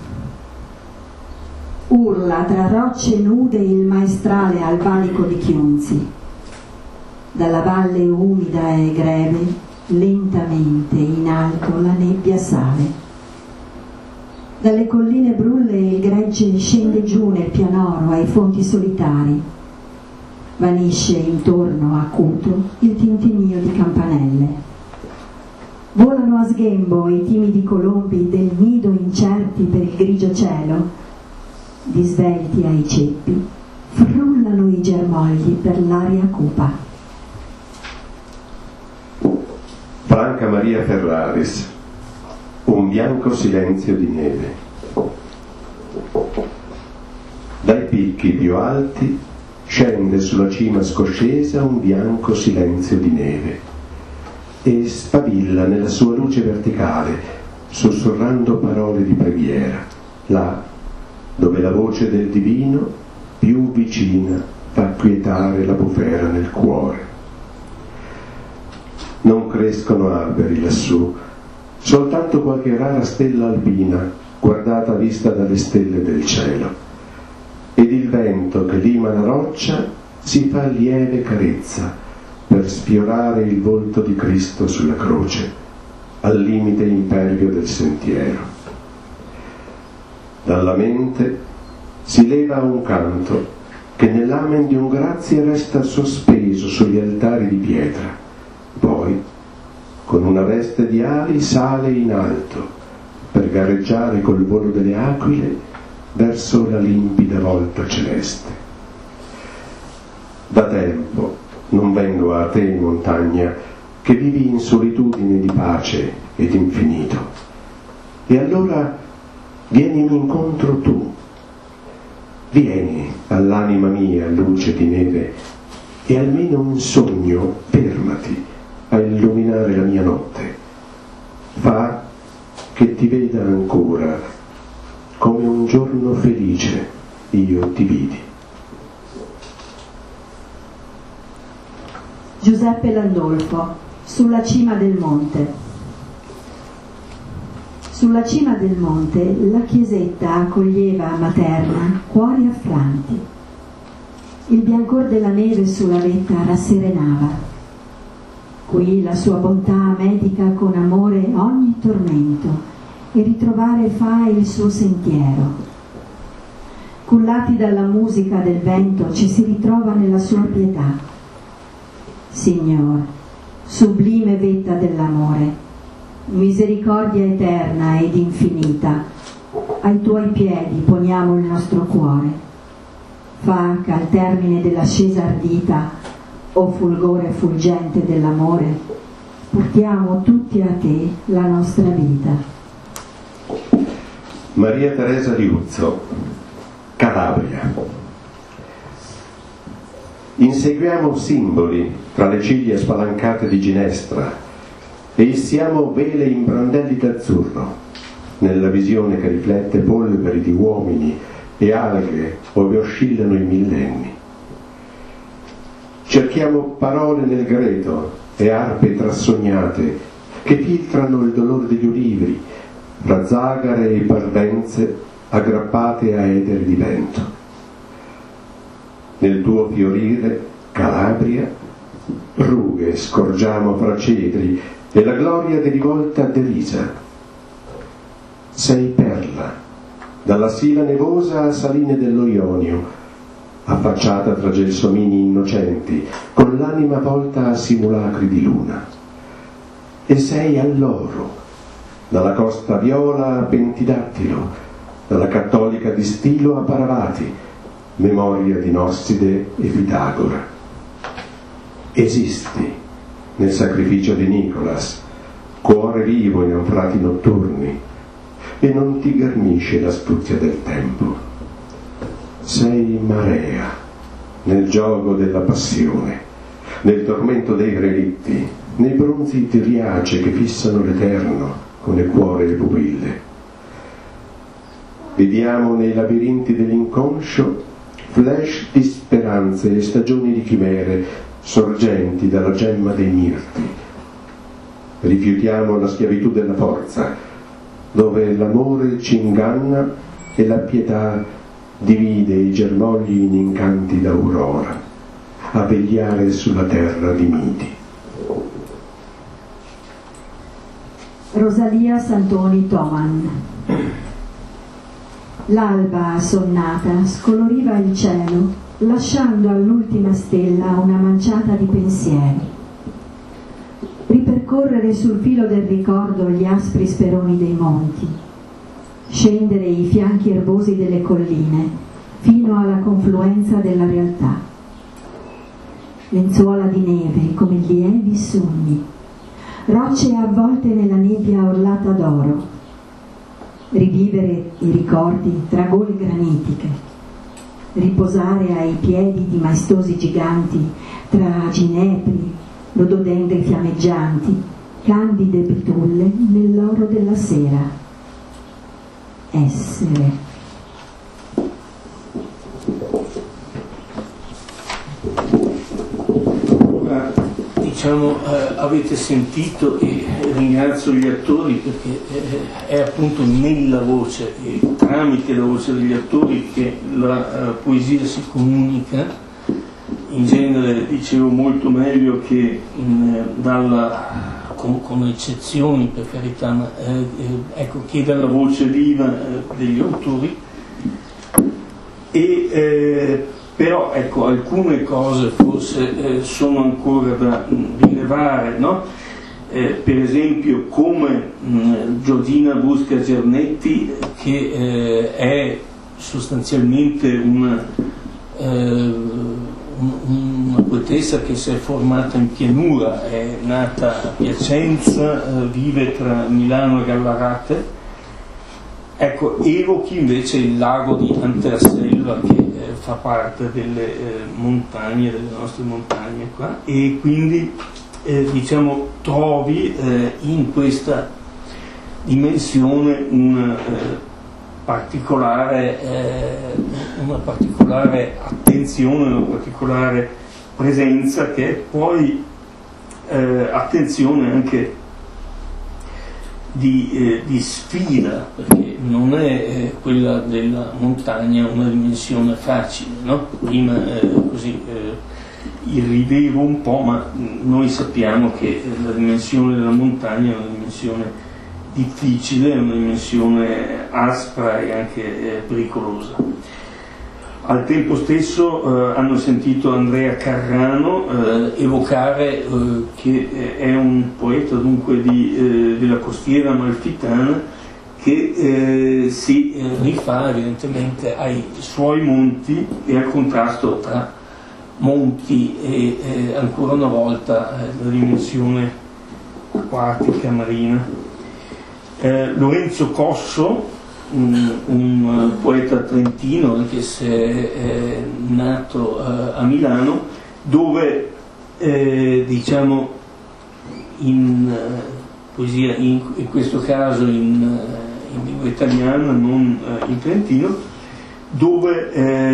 Urla tra rocce nude il maestrale al valico di Chiunzi. Dalla valle umida e greve, lentamente in alto la nebbia sale. Dalle colline brulle il gregge scende giù nel pianoro ai fonti solitari. Vanisce intorno acuto il tintinnio di campanelle. Volano a sghembo i timidi colombi del nido incerti per il grigio cielo. Disvelti ai ceppi, frullano i germogli per l'aria cupa. Franca Maria Ferraris, un bianco silenzio di neve. Dai picchi più alti scende sulla cima scoscesa un bianco silenzio di neve e sfavilla nella sua luce verticale, sussurrando parole di preghiera, là dove la voce del divino più vicina fa quietare la bufera nel cuore. Non crescono alberi lassù, soltanto qualche rara stella albina guardata a vista dalle stelle del cielo, ed il vento che lima la roccia si fa lieve carezza per sfiorare il volto di Cristo sulla croce, al limite impervio del sentiero. Dalla mente si leva un canto che nell'amen di un grazie resta sospeso sugli altari di pietra, poi con una veste di ali sale in alto per gareggiare col volo delle aquile verso la limpida volta celeste. Da tempo non vengo a te, montagna, che vivi in solitudine di pace ed infinito. E allora vienimi incontro tu. Vieni all'anima mia, luce di neve, e almeno un sogno fermati a illuminare la mia notte. Fa che ti veda ancora come un giorno felice io ti vidi. Giuseppe Landolfo, sulla cima del monte. Sulla cima del monte la chiesetta accoglieva materna cuori affranti. Il biancor della neve sulla vetta rasserenava. Qui la sua bontà medica con amore ogni tormento e ritrovare fa il suo sentiero. Cullati dalla musica del vento ci si ritrova nella sua pietà. Signor, sublime vetta dell'amore, misericordia eterna ed infinita, ai tuoi piedi poniamo il nostro cuore. Fa che al termine dell'ascesa ardita, o fulgore fulgente dell'amore, portiamo tutti a te la nostra vita. Maria Teresa Liuzzo, Calabria. Inseguiamo simboli tra le ciglia spalancate di ginestra e issiamo vele in brandelli d'azzurro nella visione che riflette polveri di uomini e alghe ove oscillano i millenni. Cerchiamo parole nel greto e arpe trassognate che filtrano il dolore degli olivri fra zagare e parvenze aggrappate a ederi di vento. Nel tuo fiorire, Calabria, rughe scorgiamo fra cedri e la gloria di rivolta derisa. Sei perla, dalla Sila nevosa a saline dello Ionio, affacciata tra gelsomini innocenti, con l'anima volta a simulacri di luna. E sei all'oro, dalla costa viola a Pentidattilo, dalla cattolica di Stilo a Paravati, memoria di Nosside e Pitagora. Esisti nel sacrificio di Nicolas, cuore vivo in anfrati notturni, e non ti garnisce l'astuzia del tempo. Sei marea nel gioco della passione, nel tormento dei relitti, nei bronzi tiriace che fissano l'eterno con il cuore e le pupille. Vediamo nei labirinti dell'inconscio flash di speranze e stagioni di chimere sorgenti dalla gemma dei mirti. Rifiutiamo la schiavitù della forza, dove l'amore ci inganna e la pietà divide i germogli in incanti d'aurora, a vegliare sulla terra di miti. Rosalia Santoni Toman. L'alba assonnata scoloriva il cielo, lasciando all'ultima stella una manciata di pensieri. Ripercorrere sul filo del ricordo gli aspri speroni dei monti, scendere i fianchi erbosi delle colline fino alla confluenza della realtà. Lenzuola di neve come lievi sogni, rocce avvolte nella nebbia orlata d'oro, rivivere i ricordi tra gole granitiche, riposare ai piedi di maestosi giganti tra ginepri, rododendri fiammeggianti, candide betulle nell'oro della sera. Essere. Diciamo, avete sentito, e ringrazio gli attori perché è appunto nella voce e tramite la voce degli attori che la poesia si comunica, in genere dicevo molto meglio che con eccezioni per carità, ma ecco, che dalla voce viva degli autori. Però ecco, alcune cose forse sono ancora da rilevare, no? Per esempio come Giorgina Busca-Gernetti, che è sostanzialmente una poetessa che si è formata in pianura, è nata a Piacenza, vive tra Milano e Gallarate. Ecco, evochi invece il lago di Anterselva, che fa parte delle montagne, delle nostre montagne qua, e quindi diciamo trovi in questa dimensione una particolare attenzione, una particolare presenza, che è poi attenzione anche di sfida, perché non è quella della montagna una dimensione facile, no? Prima così irridevo un po', ma noi sappiamo che la dimensione della montagna è una dimensione difficile, è una dimensione aspra e anche pericolosa. Al tempo stesso hanno sentito Andrea Carrano evocare che è un poeta dunque della costiera amalfitana, che si rifà evidentemente ai suoi monti e al contrasto tra monti e ancora una volta la dimensione acquatica, marina. Lorenzo Cosso, un poeta trentino, anche se è nato a Milano, dove diciamo in poesia, in questo caso in lingua italiana, non in trentino, dove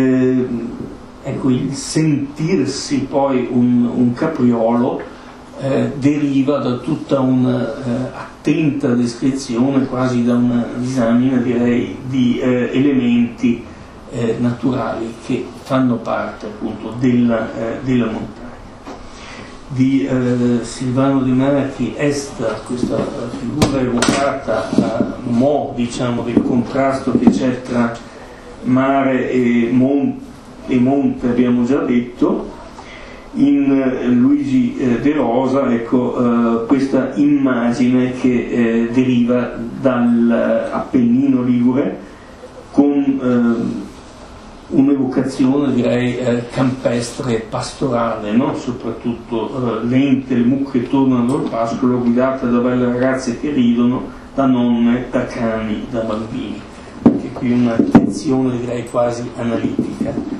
ecco, il sentirsi poi un capriolo deriva da tutta un'attenta descrizione, quasi da una disamina, direi, di elementi naturali che fanno parte appunto della montagna. Di Silvano De Marchi Esta, questa figura evocata a mo', diciamo, del contrasto che c'è tra mare e monte, abbiamo già detto. In Luigi De Rosa, ecco, questa immagine che deriva dall'Appennino ligure, con un'evocazione, direi, campestre e pastorale, no? Soprattutto lente, le mucche tornano al pascolo, guidate da belle ragazze che ridono, da nonne, da cani, da bambini. Anche qui un'attenzione, direi, quasi analitica.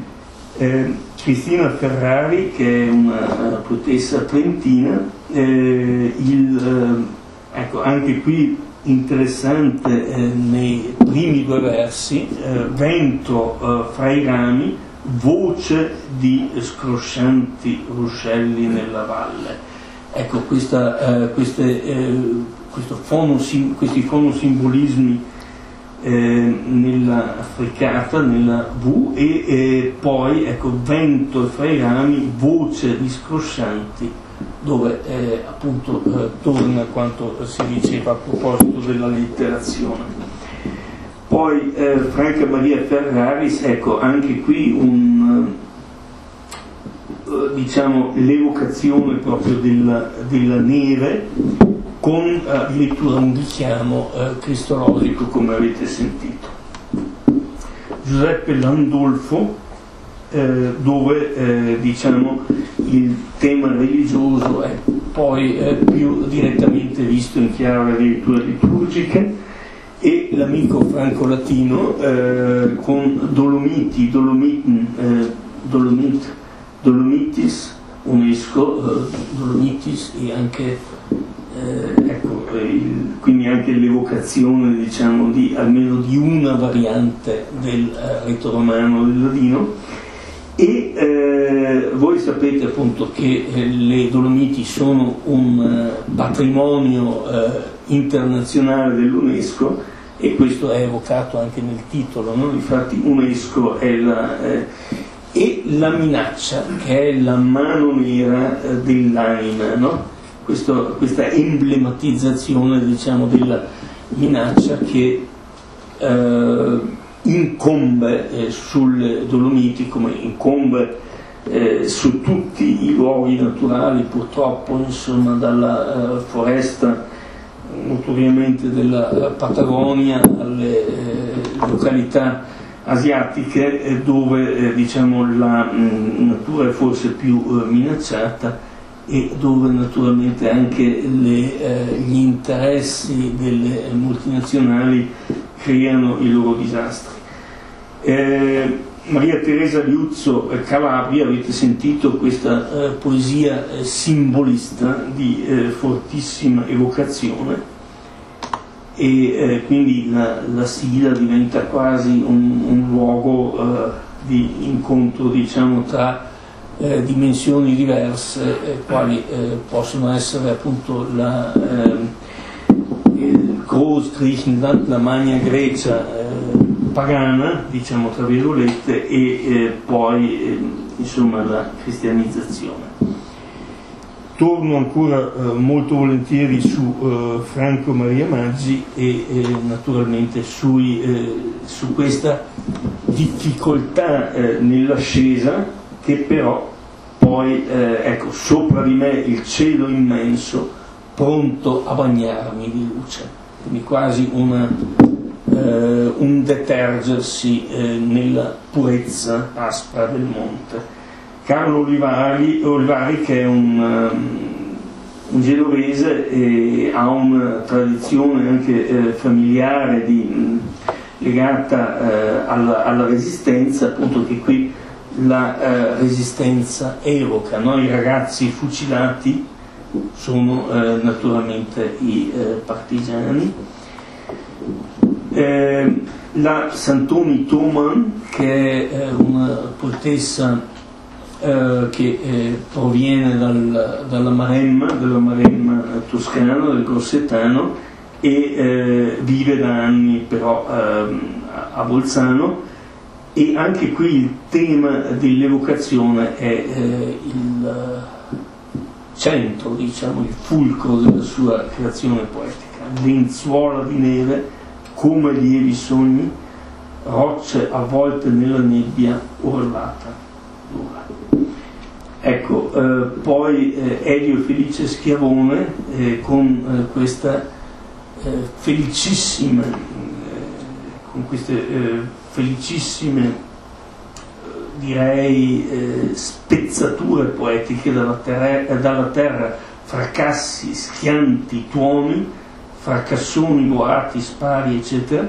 Cristina Ferrari, che è una poetessa trentina, ecco, anche qui interessante nei primi due versi, vento fra i rami, voce di scroscianti ruscelli nella valle. Ecco, questi fonosimbolismi nella fricata, nella V, e poi ecco, vento fra i rami, voce di scroscianti, dove appunto torna quanto si diceva a proposito dell'allitterazione. Poi Franca Maria Ferraris, ecco, anche qui diciamo l'evocazione proprio della neve, con addirittura un richiamo cristologico, come avete sentito. Giuseppe Landolfo, dove diciamo il tema religioso è poi più direttamente visto in chiave addirittura liturgiche, e l'amico Franco Latino con Dolomitis, UNESCO, Dolomitis, e anche ecco, quindi anche l'evocazione, diciamo, di almeno di una variante del rito romano del ladino. E voi sapete appunto che le Dolomiti sono un patrimonio internazionale dell'UNESCO, e questo è evocato anche nel titolo, no? Infatti UNESCO è la minaccia, che è la mano nera dell'anima, no? Questa emblematizzazione, diciamo, della minaccia che incombe sulle Dolomiti, come incombe su tutti i luoghi naturali, purtroppo, insomma, dalla foresta notoriamente della Patagonia alle località asiatiche, dove diciamo la natura è forse più minacciata, e dove naturalmente anche gli interessi delle multinazionali creano i loro disastri. Maria Teresa Liuzzo, Calabria, avete sentito questa poesia simbolista di fortissima evocazione, e quindi la sigla diventa quasi un luogo di incontro, diciamo, tra dimensioni diverse, quali possono essere appunto il Großgriechenland, la Magna Grecia pagana, diciamo tra virgolette, e poi insomma la cristianizzazione. Torno ancora molto volentieri su Franco Maria Maggi e naturalmente su questa difficoltà nell'ascesa, che però poi ecco, sopra di me il cielo immenso, pronto a bagnarmi di luce, quindi quasi un detergersi nella purezza aspra del monte. Carlo Olivari, che è un genovese, e ha una tradizione anche familiare legata alla resistenza, appunto, che qui la resistenza evoca, no? I ragazzi fucilati sono naturalmente i partigiani. La Santoni Thoman, che è una poetessa che proviene dalla Maremma toscana, del Grossetano, e vive da anni però a Bolzano, e anche qui il tema dell'evocazione è il centro, diciamo, il fulcro della sua creazione poetica. Lenzuola di neve come lievi sogni, rocce avvolte nella nebbia orlata d'ora. Ecco, poi Elio Felice Schiavone con questa felicissime direi spezzature poetiche dalla terra, fracassi, schianti, tuoni, fracassoni, boati, spari, eccetera,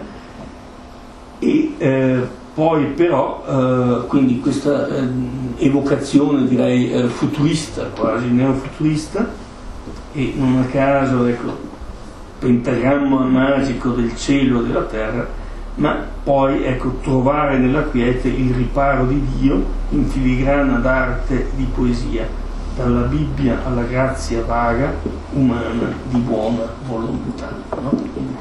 e poi però quindi questa evocazione, direi futurista, quasi neofuturista, e non a caso, ecco, pentagramma magico del cielo e della terra, ma poi ecco, trovare nella quiete il riparo di Dio in filigrana d'arte di poesia, dalla Bibbia alla grazia vaga, umana, di buona volontà, no?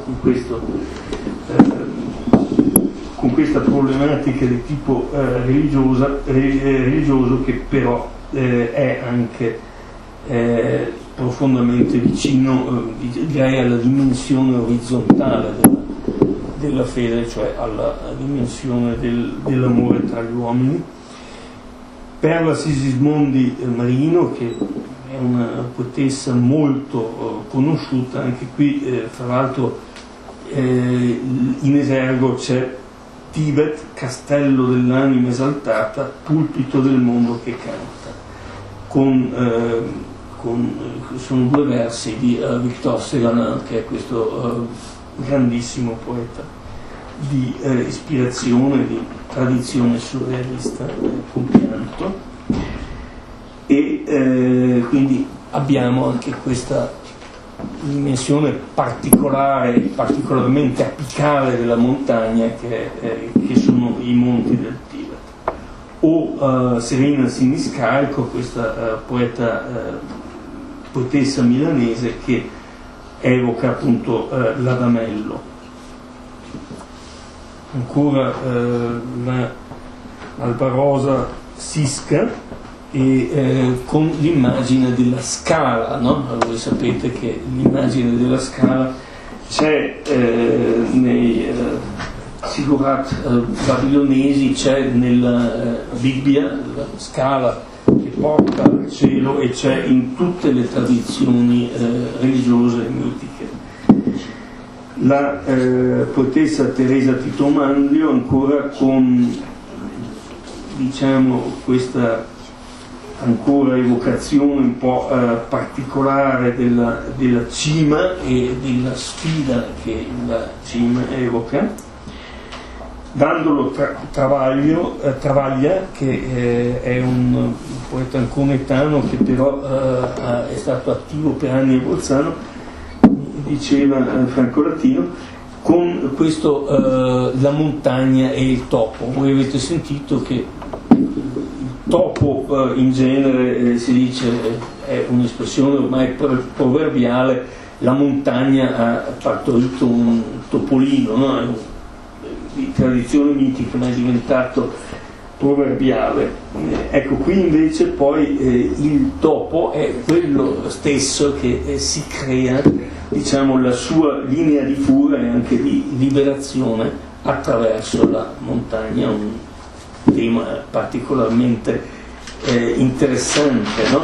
Con questa problematica di tipo religioso che però è anche profondamente vicino, direi, alla dimensione orizzontale della fede, cioè alla dimensione dell'amore tra gli uomini. Perla Sismondi Marino, che è una poetessa molto conosciuta, anche qui fra l'altro in esergo c'è Tibet, castello dell'anima esaltata, pulpito del mondo che canta, sono 2 versi di Victor Célannin, che è questo grandissimo poeta di ispirazione, di tradizione surrealista, compianto, e quindi abbiamo anche questa dimensione particolarmente apicale della montagna che sono i monti del Tibet. O Serena Siniscalco, questa poetessa milanese che evoca appunto l'Adamello. Ancora l'Alba Rosa Sisca, e con l'immagine della scala, no? Voi sapete che l'immagine della scala c'è nei Sigurat babilonesi, c'è nella Bibbia la scala che porta al cielo, e c'è in tutte le tradizioni religiose e mitiche. La poetessa Teresa Titomandio ancora con, diciamo, questa ancora evocazione un po' particolare della cima e della sfida che la cima evoca. Dandolo Travaglia, che è un poeta anconetano che però è stato attivo per anni a Bolzano, diceva Franco Latino, con questo la montagna e il topo. Voi avete sentito che topo in genere si dice è un'espressione ormai proverbiale, la montagna ha partorito un topolino, no? È di tradizione mitica, ma è diventato proverbiale. Ecco, qui invece poi il topo è quello stesso che si crea, diciamo, la sua linea di fuga e anche di liberazione attraverso la montagna, un tema particolarmente interessante, no?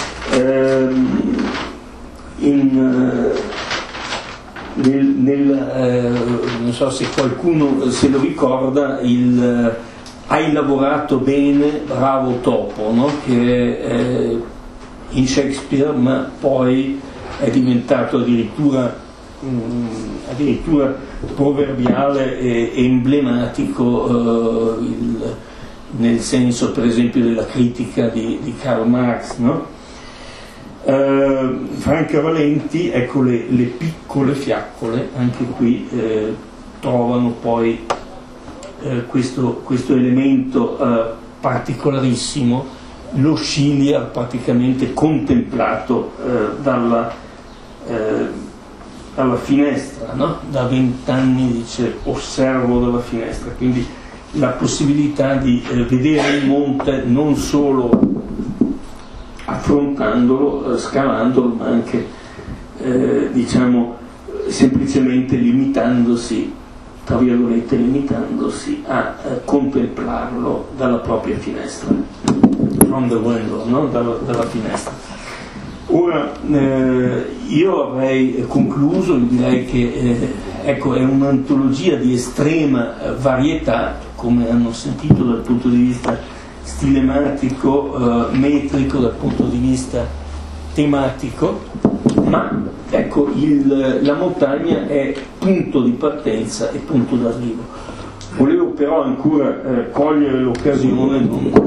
Non so se qualcuno se lo ricorda, hai lavorato bene, bravo topo, no? Che è in Shakespeare, ma poi è diventato addirittura proverbiale e emblematico, nel senso per esempio della critica di Karl Marx, no? Franca Valenti, ecco, le piccole fiaccole, anche qui trovano poi questo elemento particolarissimo, lo Scilia praticamente contemplato dalla finestra, no? Da 20 anni, dice, osservo dalla finestra, quindi la possibilità di vedere il monte non solo affrontandolo, scalandolo, ma anche diciamo semplicemente limitandosi, tra virgolette, a contemplarlo dalla propria finestra, from the window, no? dalla finestra. Ora io avrei concluso, direi che ecco, è un'antologia di estrema varietà, come hanno sentito, dal punto di vista stilematico, metrico, dal punto di vista tematico, ma ecco, la montagna è punto di partenza e punto d'arrivo. Volevo però ancora cogliere l'occasione,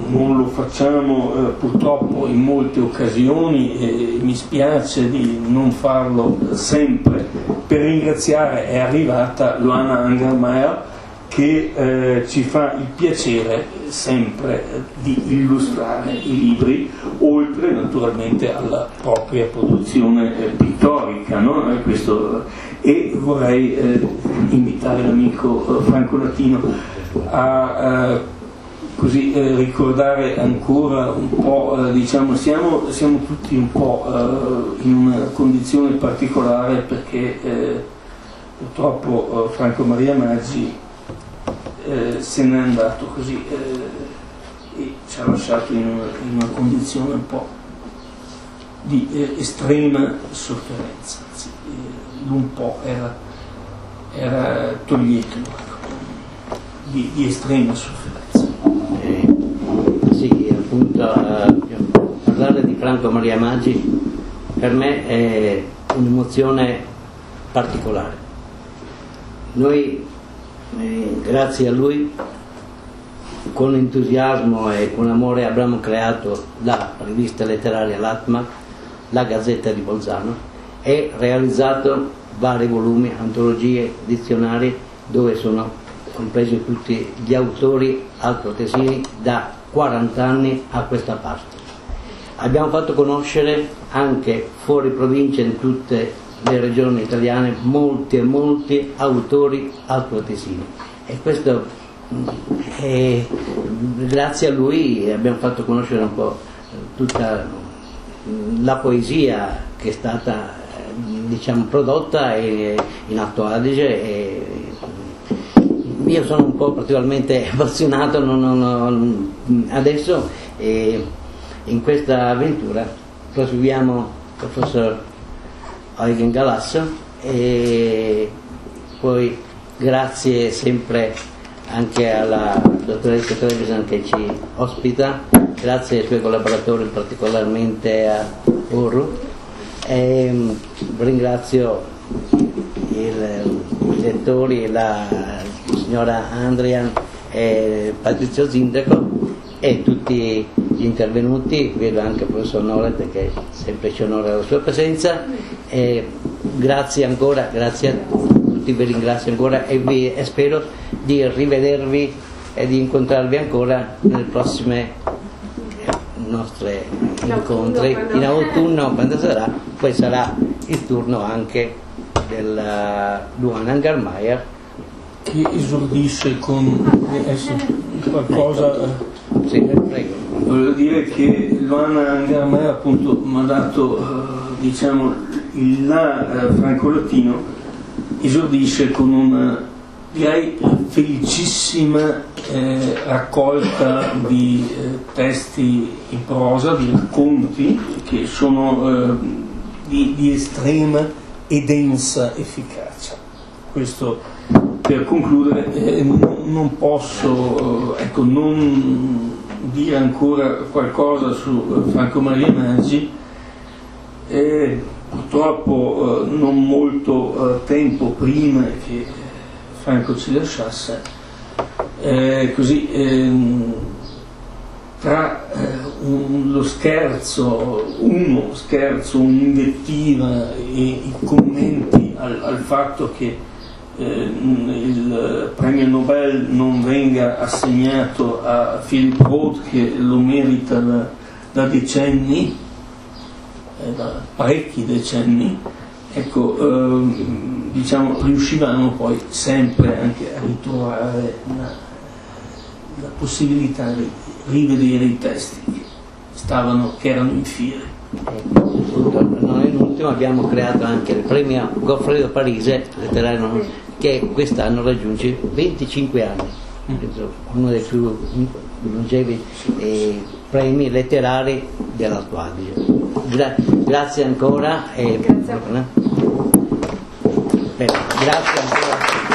non lo facciamo purtroppo in molte occasioni e mi spiace di non farlo sempre. Per ringraziare è arrivata Luana Angermayer, che ci fa il piacere sempre di illustrare i libri, oltre naturalmente alla propria produzione pittorica, no? E vorrei invitare l'amico Franco Latino a così ricordare ancora un po', diciamo, siamo tutti un po' in una condizione particolare, perché purtroppo Franco Maria Maggi se n'è andato così e ci ha lasciato in una condizione un po' di estrema sofferenza, anzi, un po' era toglietelo, di estrema sofferenza. Sì, appunto, parlare di Franco Maria Maggi per me è un'emozione particolare. Noi, grazie a lui, con entusiasmo e con amore abbiamo creato la rivista letteraria L'Atma, la Gazzetta di Bolzano, e realizzato vari volumi, antologie, dizionari, dove sono compresi tutti gli autori altoatesini da 40 anni a questa parte. Abbiamo fatto conoscere anche fuori provincia, in tutte le regioni italiane, molti autori altoatesini, e questo grazie a lui abbiamo fatto conoscere un po' tutta la poesia che è stata, diciamo, prodotta in Alto Adige, e io sono un po' particolarmente appassionato adesso, in questa avventura proseguiamo professor Eugen Galasso, e poi grazie sempre anche alla dottoressa Trevisan che ci ospita, grazie ai suoi collaboratori, particolarmente a Urru, e ringrazio i lettori, la signora Andrian e Patrizio Zindaco e tutti gli intervenuti. Vedo anche il professor Noret, che sempre ci onora la sua presenza, e grazie ancora, grazie a tutti, vi ringrazio ancora e spero di rivedervi e di incontrarvi ancora nelle prossime nostre incontri in autunno, quando sarà. Poi sarà il turno anche della Luana Angermayer, che esordisce con qualcosa. Sì, prego. Voglio dire che Luana Angermayer appunto mi ha dato diciamo Franco Latino esordisce con una, direi, felicissima raccolta di testi in prosa, di racconti che sono di estrema e densa efficacia. Questo per concludere. Non posso non dire ancora qualcosa su Franco Maria Maggi, purtroppo non molto tempo prima che Franco ci lasciasse, tra lo scherzo, un'invettiva e i commenti al fatto che il premio Nobel non venga assegnato a Philip Roth, che lo merita da decenni, da parecchi decenni, diciamo, riuscivamo poi sempre anche a ritrovare la possibilità di rivedere i testi che erano in fiere. Noi in ultimo abbiamo creato anche il premio Goffredo Parise letterario, che quest'anno raggiunge 25 anni, uno dei più longevi premi letterari dell'Alto Adige. Grazie ancora. Grazie ancora.